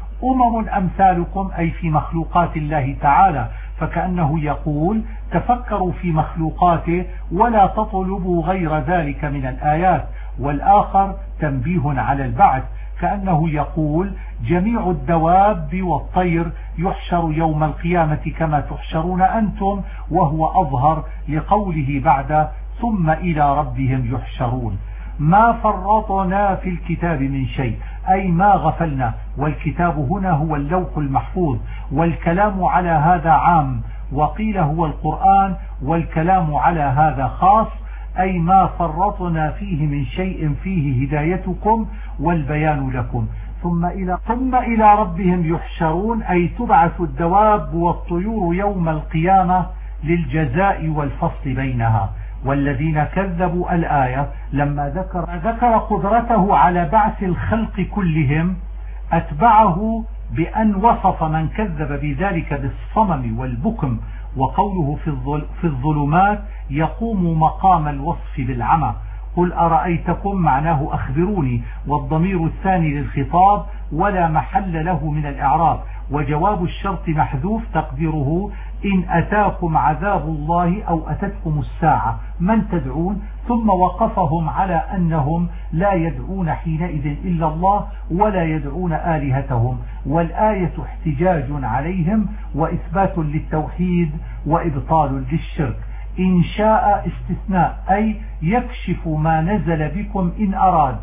أمثالكم أي في مخلوقات الله تعالى، فكأنه يقول تفكروا في مخلوقاته ولا تطلبوا غير ذلك من الآيات. والآخر تنبيه على البعث، كأنه يقول جميع الدواب والطير يحشر يوم القيامة كما تحشرون أنتم، وهو أظهر لقوله بعد ثم إلى ربهم يحشرون. ما فرطنا في الكتاب من شيء، أي ما غفلنا، والكتاب هنا هو اللوح المحفوظ، والكلام على هذا عام، وقيل هو القرآن، والكلام على هذا خاص، أي ما فرطنا فيه من شيء فيه هدايتكم والبيان لكم. ثم إلى ربهم يحشرون، أي تبعث الدواب والطيور يوم القيامة للجزاء والفصل بينها. والذين كذبوا الآية لما ذكر قدرته على بعث الخلق كلهم، أتبعه بأن وصف من كذب بذلك بالصمم والبكم، وقوله في الظلمات يقوم مقام الوصف بالعمى. قل أرأيتكم معناه أخبروني، والضمير الثاني للخطاب ولا محل له من الإعراب، وجواب الشرط محذوف تقديره إن أتاكم عذاب الله أو أتتكم الساعة من تدعون، ثم وقفهم على أنهم لا يدعون حينئذ إلا الله ولا يدعون آلهتهم، والآية احتجاج عليهم وإثبات للتوحيد وإبطال للشرك. إن شاء استثناء، أي يكشف ما نزل بكم إن أراد،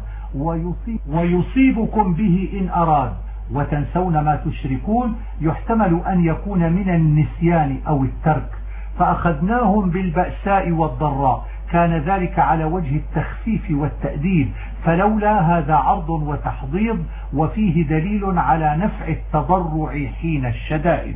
ويصيبكم به إن أراد، وتنسون ما تشركون يحتمل أن يكون من النسيان أو الترك. فأخذناهم بالبأساء والضراء، كان ذلك على وجه التخفيف والتأديب، فلولا هذا عرض وتحضيض، وفيه دليل على نفع التضرع حين الشدائد.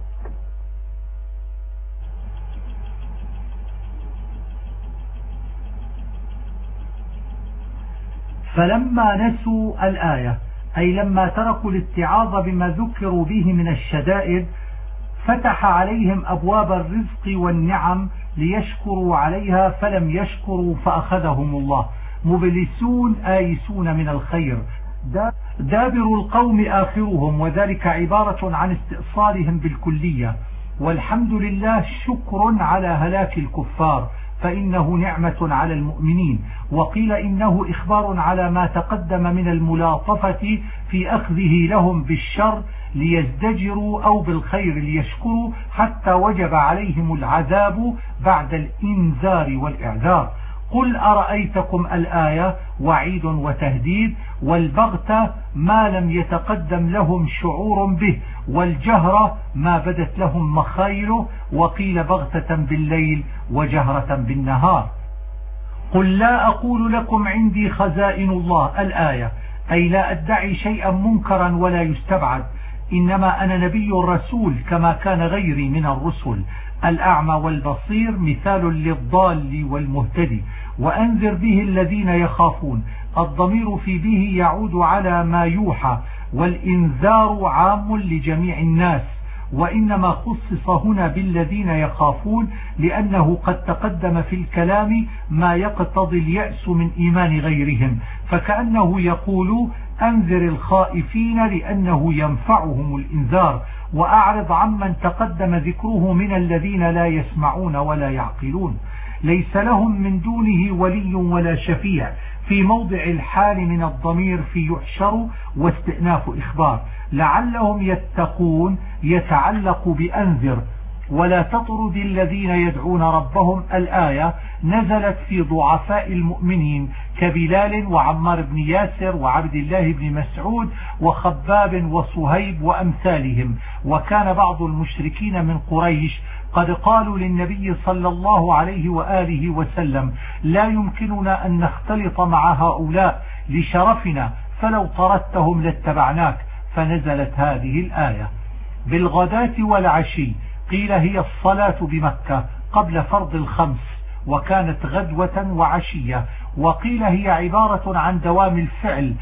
فلما نسوا الآية، أي لما تركوا الاتعاظ بما ذكروا به من الشدائد، فتح عليهم أبواب الرزق والنعم ليشكروا عليها، فلم يشكروا فأخذهم الله. مبلسون آيسون من الخير، دابر القوم آخرهم، وذلك عبارة عن استئصالهم بالكلية. والحمد لله شكر على هلاك الكفار، فإنه نعمة على المؤمنين. وقيل إنه إخبار على ما تقدم من الملاطفة في أخذه لهم بالشر ليزدجروا، أو بالخير ليشكروا، حتى وجب عليهم العذاب بعد الإنذار والإعذار. قل أرأيتكم الآية وعيد وتهديد. والبغتة ما لم يتقدم لهم شعور به، والجهرة ما بدت لهم مخايله، وقيل بغتة بالليل وجهرة بالنهار. قل لا أقول لكم عندي خزائن الله الآية، أي لا أدعي شيئا منكرا ولا يستبعد، إنما أنا نبي رسول كما كان غيري من الرسل. الأعمى والبصير مثال للضال والمهتدي. وأنذر به الذين يخافون. الضمير في به يعود على ما يوحى، والإنذار عام لجميع الناس، وإنما خصص هنا بالذين يخافون لأنه قد تقدم في الكلام ما يقتضي اليأس من إيمان غيرهم، فكأنه يقول أنذر الخائفين لأنه ينفعهم الإنذار، وأعرض عمن تقدم ذكره من الذين لا يسمعون ولا يعقلون. ليس لهم من دونه ولي ولا شفيع، في موضع الحال من الضمير في يحشر واستئناف إخبار. لعلهم يتقون يتعلق بأنذر. ولا تطرد الذين يدعون ربهم الآية نزلت في ضعفاء المؤمنين كبلال وعمار بن ياسر وعبد الله بن مسعود وخباب وصهيب وأمثالهم. وكان بعض المشركين من قريش قد قالوا للنبي صلى الله عليه وآله وسلم لا يمكننا أن نختلط مع هؤلاء لشرفنا، فلو طردتهم لاتبعناك، فنزلت هذه الآية. بالغداة والعشي قيل هي الصلاة بمكة قبل فرض الخمس، وكانت غدوة وعشية، وقيل هي عبارة عن دوام الفعل،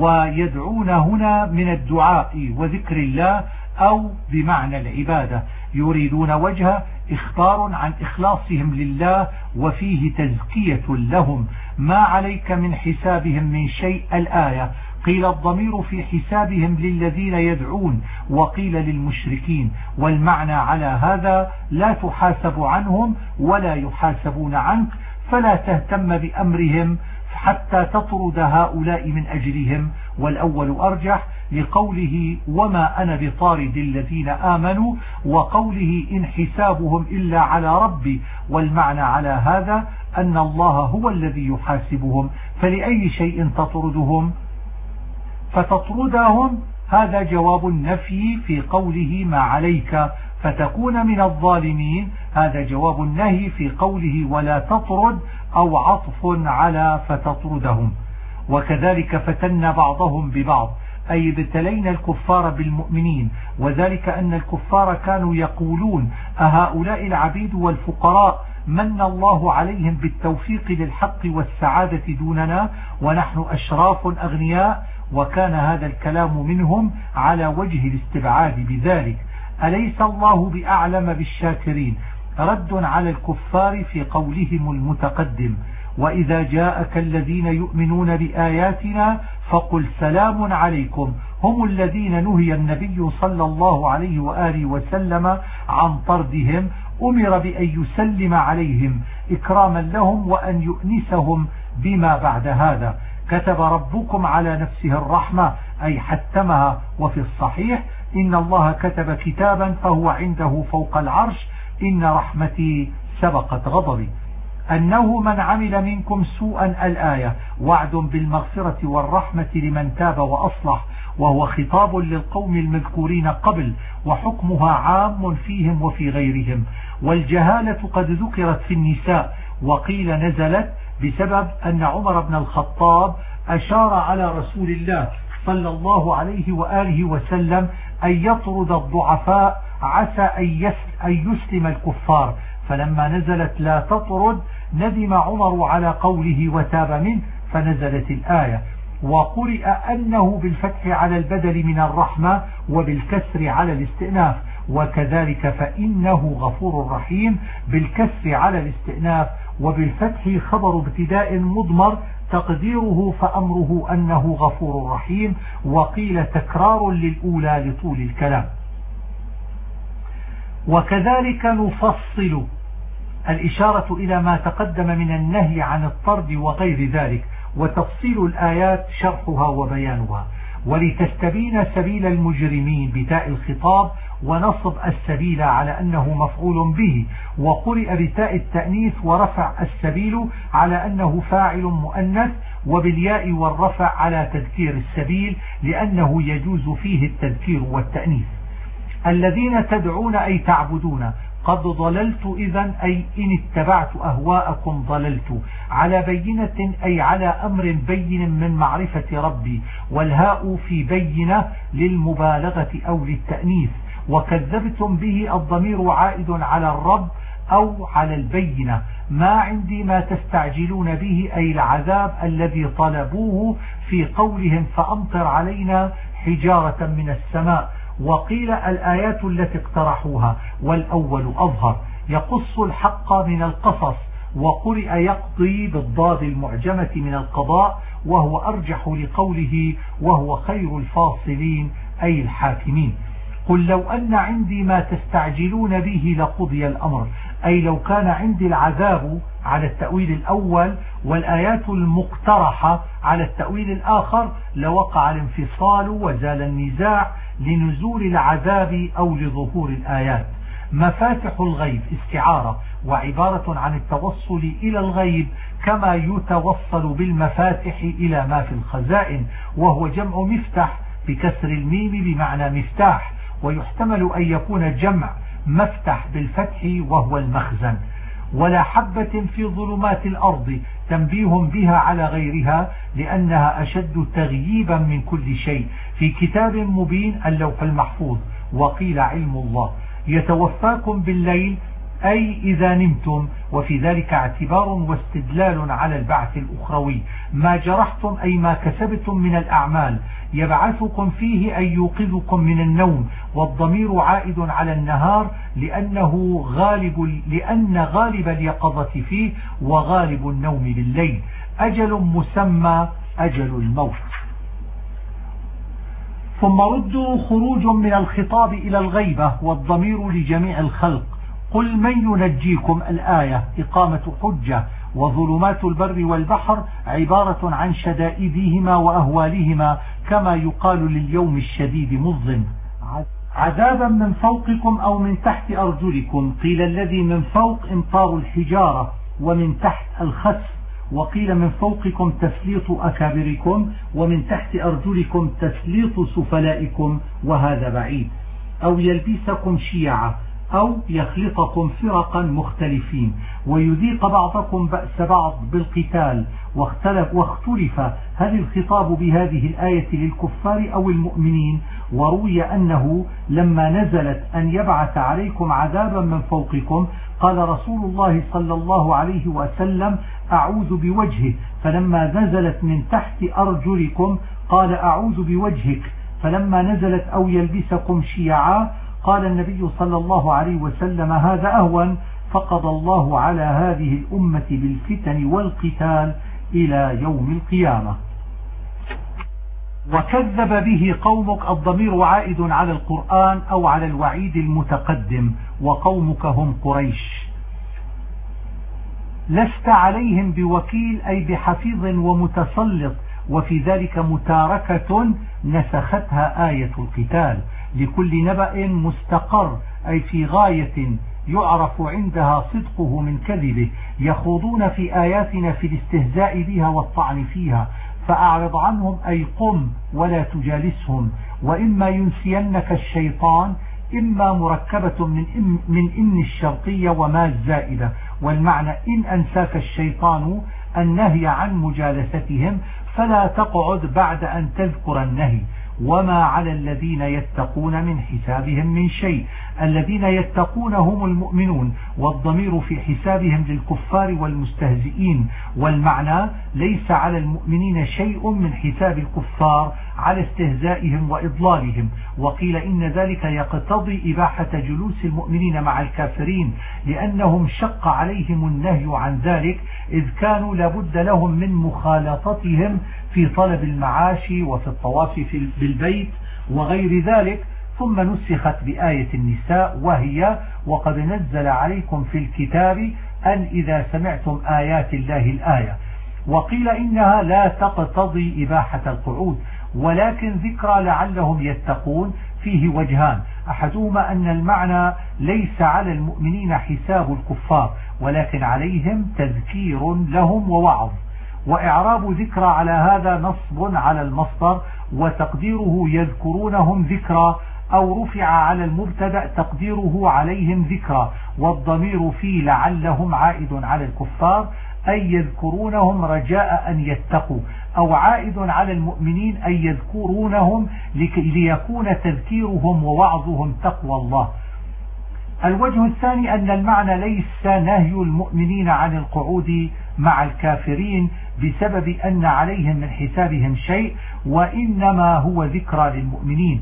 ويدعون هنا من الدعاء وذكر الله أو بمعنى العبادة، يريدون وجه إخبار عن إخلاصهم لله وفيه تزكية لهم. ما عليك من حسابهم من شيء الآية. قيل الضمير في حسابهم للذين يدعون، وقيل للمشركين، والمعنى على هذا لا تحاسب عنهم ولا يحاسبون عنك، فلا تهتم بأمرهم حتى تطرد هؤلاء من أجلهم. والأول أرجح لقوله وما أنا بطارد الذين آمنوا، وقوله إن حسابهم إلا على ربي، والمعنى على هذا أن الله هو الذي يحاسبهم، فلأي شيء تطردهم؟ فتطردهم هذا جواب النفي في قوله ما عليك فتكون من الظالمين، هذا جواب النهي في قوله ولا تطرد، أو عطف على فتطردهم. وكذلك فتنا بعضهم ببعض، أي ابتلينا الكفار بالمؤمنين، وذلك أن الكفار كانوا يقولون أهؤلاء العبيد والفقراء من الله عليهم بالتوفيق للحق والسعادة دوننا ونحن أشراف أغنياء، وكان هذا الكلام منهم على وجه الاستبعاد بذلك. أليس الله بأعلم بالشاكرين؟ رد على الكفار في قولهم المتقدم وإذا جاءك الذين يؤمنون بآياتنا فقل سلام عليكم، هم الذين نهي النبي صلى الله عليه وآله وسلم عن طردهم، أمر بأن يسلم عليهم إكراما لهم وأن يؤنسهم بما بعد هذا. كتب ربكم على نفسه الرحمة أي حتمها. وفي الصحيح إن الله كتب كتابا فهو عنده فوق العرش، إن رحمتي سبقت غضبي. أنه من عمل منكم سوءا الآية وعد بالمغفرة والرحمة لمن تاب وأصلح، وهو خطاب للقوم المذكورين قبل، وحكمها عام فيهم وفي غيرهم. والجهالة قد ذكرت في النساء، وقيل نزلت بسبب أن عمر بن الخطاب أشار على رسول الله صلى الله عليه وآله وسلم أن يطرد الضعفاء عسى أن يسلم الكفار، فلما نزلت لا تطرد ندم عمر على قوله وتاب منه فنزلت الآية. وقرئ أنه بالفتح على البدل من الرحمة وبالكسر على الاستئناف، وكذلك فإنه غفور رحيم بالكسر على الاستئناف، وبالفتح خبر ابتداء مضمر تقديره فأمره أنه غفور رحيم، وقيل تكرار للأولى لطول الكلام. وكذلك نفصل، الإشارة إلى ما تقدم من النهي عن الطرد وغير ذلك، وتفصيل الآيات شرحها وبيانها. ولتستبين سبيل المجرمين بتاء الخطاب ونصب السبيل على أنه مفعول به، وقرئ بتاء التأنيث ورفع السبيل على أنه فاعل مؤنث، وبالياء والرفع على تذكير السبيل لأنه يجوز فيه التذكير والتأنيث. الذين تدعون أي تعبدون قد ضللت إذن أي إن اتبعت أهواءكم ضللت، على بينة أي على أمر بين من معرفة ربي، والهاء في بينة للمبالغة أو للتأنيث، وكذبتم به الضمير عائد على الرب أو على البينة. ما عندي ما تستعجلون به أي العذاب الذي طلبوه في قولهم فأمطر علينا حجارة من السماء. وقيل الآيات التي اقترحوها، والأول أظهر يقص الحق من القصص، وقرئ يقضي بالضاد المعجمة من القضاء، وهو أرجح لقوله وهو خير الفاصلين أي الحاكمين. قل لو أن عندي ما تستعجلون به لقضي الأمر، أي لو كان عندي العذاب على التأويل الأول والآيات المقترحة على التأويل الآخر لوقع الانفصال وزال النزاع لنزول العذاب أو لظهور الآيات. مفاتح الغيب استعارة وعبارة عن التوصل إلى الغيب كما يتوصل بالمفاتح إلى ما في الخزائن، وهو جمع مفتح بكسر الميم بمعنى مفتاح، ويحتمل أن يكون جمع مفتح بالفتح وهو المخزن. ولا حبة في ظلمات الأرض تنبيه بها على غيرها لأنها أشد تغييبا من كل شيء، في كتاب مبين اللوح المحفوظ. وقيل علم الله. يتوفاكم بالليل أي إذا نمتم، وفي ذلك اعتبار واستدلال على البعث الأخروي. ما جرحتم أي ما كسبتم من الأعمال، يبعثكم فيه أي يوقظكم من النوم، والضمير عائد على النهار لأن غالب اليقظة فيه وغالب النوم بالليل. أجل مسمى أجل الموت. ثم ردوا خروج من الخطاب إلى الغيبة والضمير لجميع الخلق. قل من ينجيكم الآية إقامة حجة، وظلمات البر والبحر عبارة عن شدائدهما وأهوالهما، كما يقال لليوم الشديد مظلم. عذابا من فوقكم أو من تحت أرجلكم، قيل الذي من فوق إمطار الحجارة ومن تحت الخسف، وقيل من فوقكم تسليط أكابركم ومن تحت أرجلكم تسليط سفلائكم، وهذا بعيد. أو يلبسكم شيعا أو يخلطكم فرقا مختلفين ويذيق بعضكم بأس بعض بالقتال. واختلف هل الخطاب بهذه الآية للكفار أو المؤمنين، وروي أنه لما نزلت أن يبعث عليكم عذابا من فوقكم قال رسول الله صلى الله عليه وسلم أعوذ بوجهه، فلما نزلت من تحت أرجلكم قال أعوذ بوجهك، فلما نزلت أو يلبسكم شيعا قال النبي صلى الله عليه وسلم هذا أهون، فقضى الله على هذه الأمة بالفتن والقتال إلى يوم القيامة. وكذب به قومك، الضمير عائد على القرآن أو على الوعيد المتقدم، وقومك هم قريش. لست عليهم بوكيل أي بحفيظ ومتسلط، وفي ذلك متاركة نسختها آية القتال. لكل نبأ مستقر أي في غاية يعرف عندها صدقه من كذبه. يخوضون في آياتنا في الاستهزاء بها والطعن فيها، فأعرض عنهم أي قم ولا تجالسهم. وإما ينسينك الشيطان، إما مركبة من إن الشرطية وما الزائدة، والمعنى إن أنساك الشيطان النهي عن مجالستهم فلا تقعد بعد أن تذكر النهي. وما على الذين يتقون من حسابهم من شيء، الذين يتقون هم المؤمنون، والضمير في حسابهم للكفار والمستهزئين، والمعنى ليس على المؤمنين شيء من حساب الكفار على استهزائهم وإضلالهم. وقيل إن ذلك يقتضي إباحة جلوس المؤمنين مع الكافرين، لأنهم شق عليهم النهي عن ذلك، إذ كانوا لابد لهم من مخالطتهم في طلب المعاش وفي الطواف بالبيت وغير ذلك. ثم نسخت بآية النساء وهي وقد نزل عليكم في الكتاب أن إذا سمعتم آيات الله الآية. وقيل إنها لا تقتضي إباحة القعود، ولكن ذكرى لعلهم يتقون فيه وجهان. أحدهما أن المعنى ليس على المؤمنين حساب الكفار، ولكن عليهم تذكير لهم ووعظ. وإعراب ذكرى على هذا نصب على المصدر، وتقديره يذكرونهم ذكرى، أو رفع على المبتدأ تقديره عليهم ذكرى، والضمير في لعلهم عائد على الكفار أي يذكرونهم رجاء أن يتقوا، أو عائد على المؤمنين أي يذكرونهم ليكون تذكيرهم ووعظهم تقوى الله. الوجه الثاني أن المعنى ليس نهي المؤمنين عن القعود مع الكافرين بسبب أن عليهم من حسابهم شيء، وإنما هو ذكرى للمؤمنين.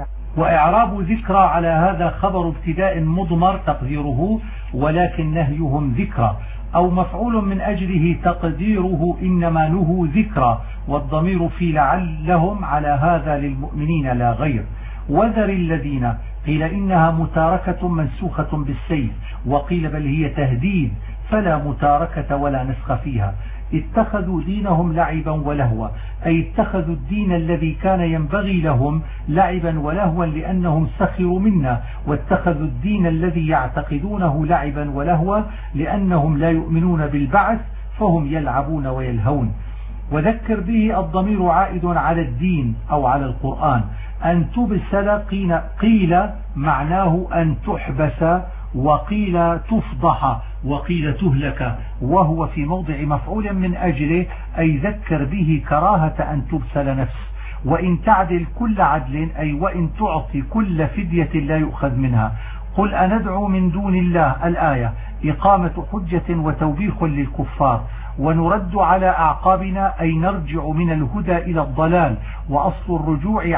وإعراب ذكرى على هذا خبر ابتداء مضمر تقديره ولكن نهيهم ذكرى، أو مفعول من أجله تقديره إنما له ذكرى، والضمير في لعلهم على هذا للمؤمنين لا غير. وذر الذين قيل إنها متاركة منسوخة بالسيف، وقيل بل هي تهديد فلا متاركة ولا نسخ فيها. اتخذوا دينهم لعبا ولهوا، أي اتخذوا الدين الذي كان ينبغي لهم لعبا ولهوا لأنهم سخروا منا، واتخذوا الدين الذي يعتقدونه لعبا ولهوا لأنهم لا يؤمنون بالبعث فهم يلعبون ويلهون. وذكر به الضمير عائد على الدين أو على القرآن. أن تبسل قيل معناه أن تحبس، وقيل تفضح، وقيل تهلك، وهو في موضع مفعول من أجله، أي ذكر به كراهة أن تبسل نفس. وإن تعدل كل عدل، أي وإن تعطي كل فدية لا يؤخذ منها. قل أندعو من دون الله الآية إقامة حجة وتوبيخ للكفار. ونرد على أعقابنا، أي نرجع من الهدى إلى الضلال، وأصل الرجوع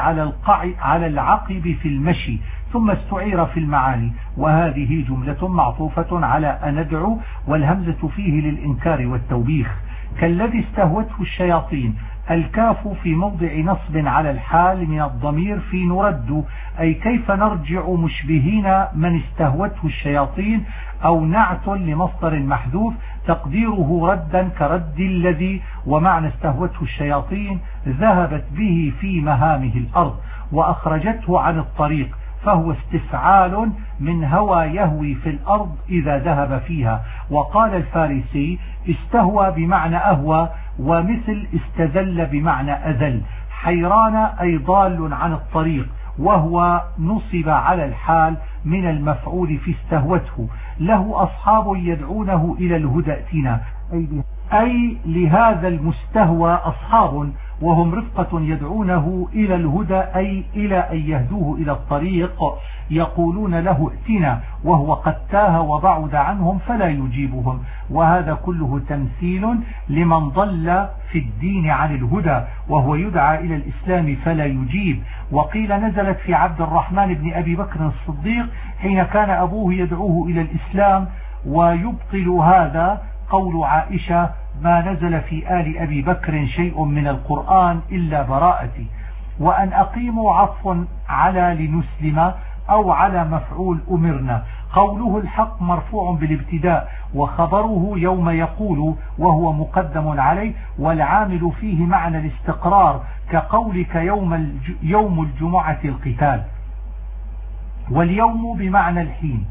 على العقب في المشي، ثم استعير في المعاني، وهذه جملة معطوفة على أندعو، والهمزة فيه للإنكار والتوبيخ. كالذي استهوته الشياطين، الكاف في موضع نصب على الحال من الضمير في نرد، أي كيف نرجع مشبهين من استهوته الشياطين، أو نعت لمصدر محذوف تقديره ردا كرد الذي، ومعنى استهوته الشياطين ذهبت به في مهامه الأرض وأخرجته عن الطريق، فهو استفعال من هوى يهوي في الأرض إذا ذهب فيها. وقال الفارسي استهوى بمعنى أهوى، ومثل استذل بمعنى أذل. حيران أي ضال عن الطريق، وهو نصب على الحال من المفعول في استهوته. له أصحاب يدعونه إلى الهدى ائتنا، أي لهذا المستهوى أصحاب، وهم رفقة يدعونه إلى الهدى، أي إلى أن يهدوه إلى الطريق، يقولون له ائتنا، وهو قد تاه وبعد عنهم فلا يجيبهم. وهذا كله تمثيل لمن ضل في الدين عن الهدى وهو يدعى إلى الإسلام فلا يجيب. وقيل نزلت في عبد الرحمن بن أبي بكر الصديق حين كان أبوه يدعوه إلى الإسلام. ويبطل هذا قول عائشة ما نزل في آل أبي بكر شيء من القرآن إلا براءتي. وأن أقيموا عطف على لنسلم أو على مفعول أمرنا. قوله الحق مرفوع بالابتداء، وخبره يوم يقول وهو مقدم عليه، والعامل فيه معنى الاستقرار كقولك يوم الجمعة القتال. واليوم بمعنى الحين.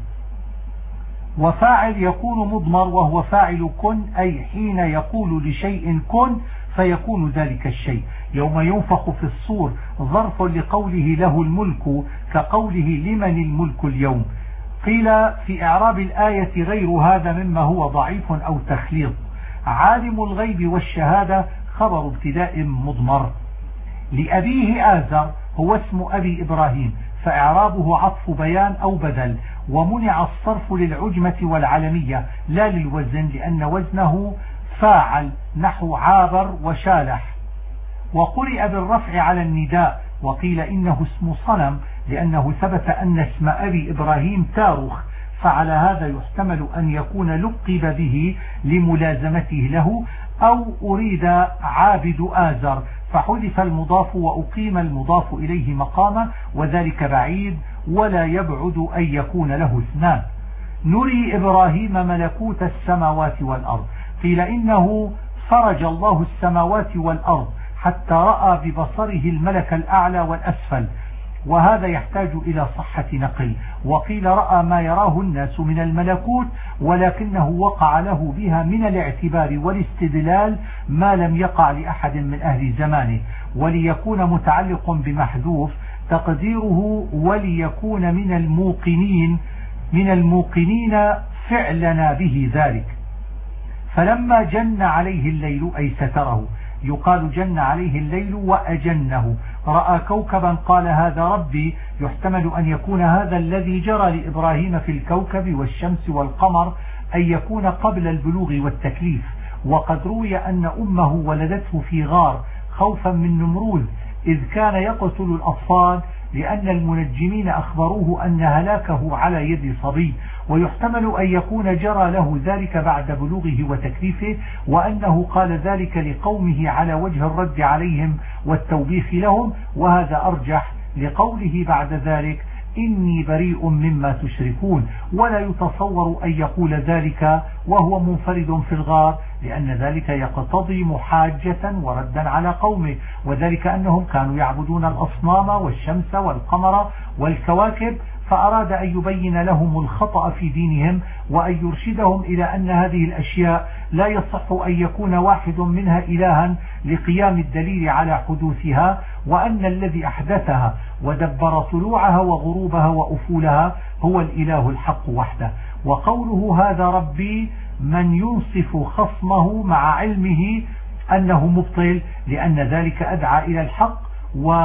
وفاعل يكون مضمر وهو فاعل كن، أي حين يقول لشيء كن فيكون ذلك الشيء. يوم ينفخ في الصور ظرف لقوله له الملك كقوله لمن الملك اليوم. قيل في إعراب الآية غير هذا مما هو ضعيف أو تخليط. عالم الغيب والشهادة خبر ابتداء مضمر. لأبيه آزر هو اسم أبي إبراهيم، فإعرابه عطف بيان أو بدل. ومنع الصرف للعجمة والعلمية لا للوزن، لأن وزنه فاعل نحو عابر وشالح. وقرئ بالرفع على النداء. وقيل إنه اسم صنم لأنه ثبت أن اسم أبي إبراهيم تارخ، فعلى هذا يحتمل أن يكون لقب به لملازمته له، أو أريد عابد آزر فحذف المضاف وأقيم المضاف إليه مقامه، وذلك بعيد ولا يبعد أن يكون له اثنان. نري إبراهيم ملكوت السماوات والأرض. قيل إنه فرج الله السماوات والأرض حتى رأى ببصره الملك الأعلى والأسفل، وهذا يحتاج إلى صحة نقل. وقيل رأى ما يراه الناس من الملكوت، ولكنه وقع له بها من الاعتبار والاستدلال ما لم يقع لأحد من أهل زمانه، وليكون متعلق بمحذوف تقديره وليكون من الموقنين فعلنا به ذلك. فلما جن عليه الليل أي ستره، يقال جن عليه الليل وأجنه، رأى كوكبا قال هذا ربي. يحتمل أن يكون هذا الذي جرى لإبراهيم في الكوكب والشمس والقمر أن يكون قبل البلوغ والتكليف. وقد روي أن أمه ولدته في غار خوفا من نمرود إذ كان يقتل الأطفال، لأن المنجمين أخبروه أن هلاكه على يد صبي. ويحتمل أن يكون جرى له ذلك بعد بلوغه وتكليفه، وأنه قال ذلك لقومه على وجه الرد عليهم والتوبيخ لهم، وهذا أرجح لقوله بعد ذلك إني بريء مما تشركون. ولا يتصور أن يقول ذلك وهو منفرد في الغار، لأن ذلك يقتضي محاجة وردا على قومه، وذلك أنهم كانوا يعبدون الأصنام والشمس والقمر والكواكب، فأراد أن يبين لهم الخطأ في دينهم وأن يرشدهم إلى أن هذه الأشياء لا يصح أن يكون واحد منها إلها لقيام الدليل على حدوثها، وأن الذي أحدثها ودبر طلوعها وغروبها وأفولها هو الإله الحق وحده. وقوله هذا ربي من ينصف خصمه مع علمه أنه مبطل، لأن ذلك أدعى إلى الحق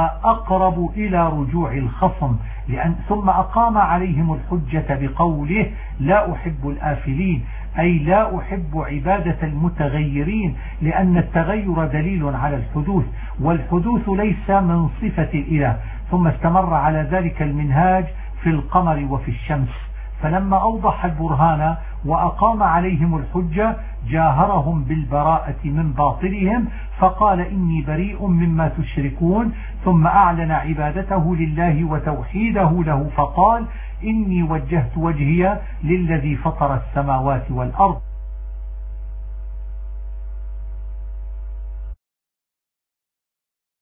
وأقرب إلى رجوع الخصم. ثم أقام عليهم الحجة بقوله لا أحب الآفلين، أي لا أحب عبادة المتغيرين، لأن التغير دليل على الحدوث، والحدوث ليس من صفة الإله. ثم استمر على ذلك المنهاج في القمر وفي الشمس. فلما أوضح البرهان وأقام عليهم الحجة جاهرهم بالبراءة من باطلهم، فقال إني بريء مما تشركون، ثم أعلن عبادته لله وتوحيده له، فقال إني وجهت وجهي للذي فطر السماوات والأرض.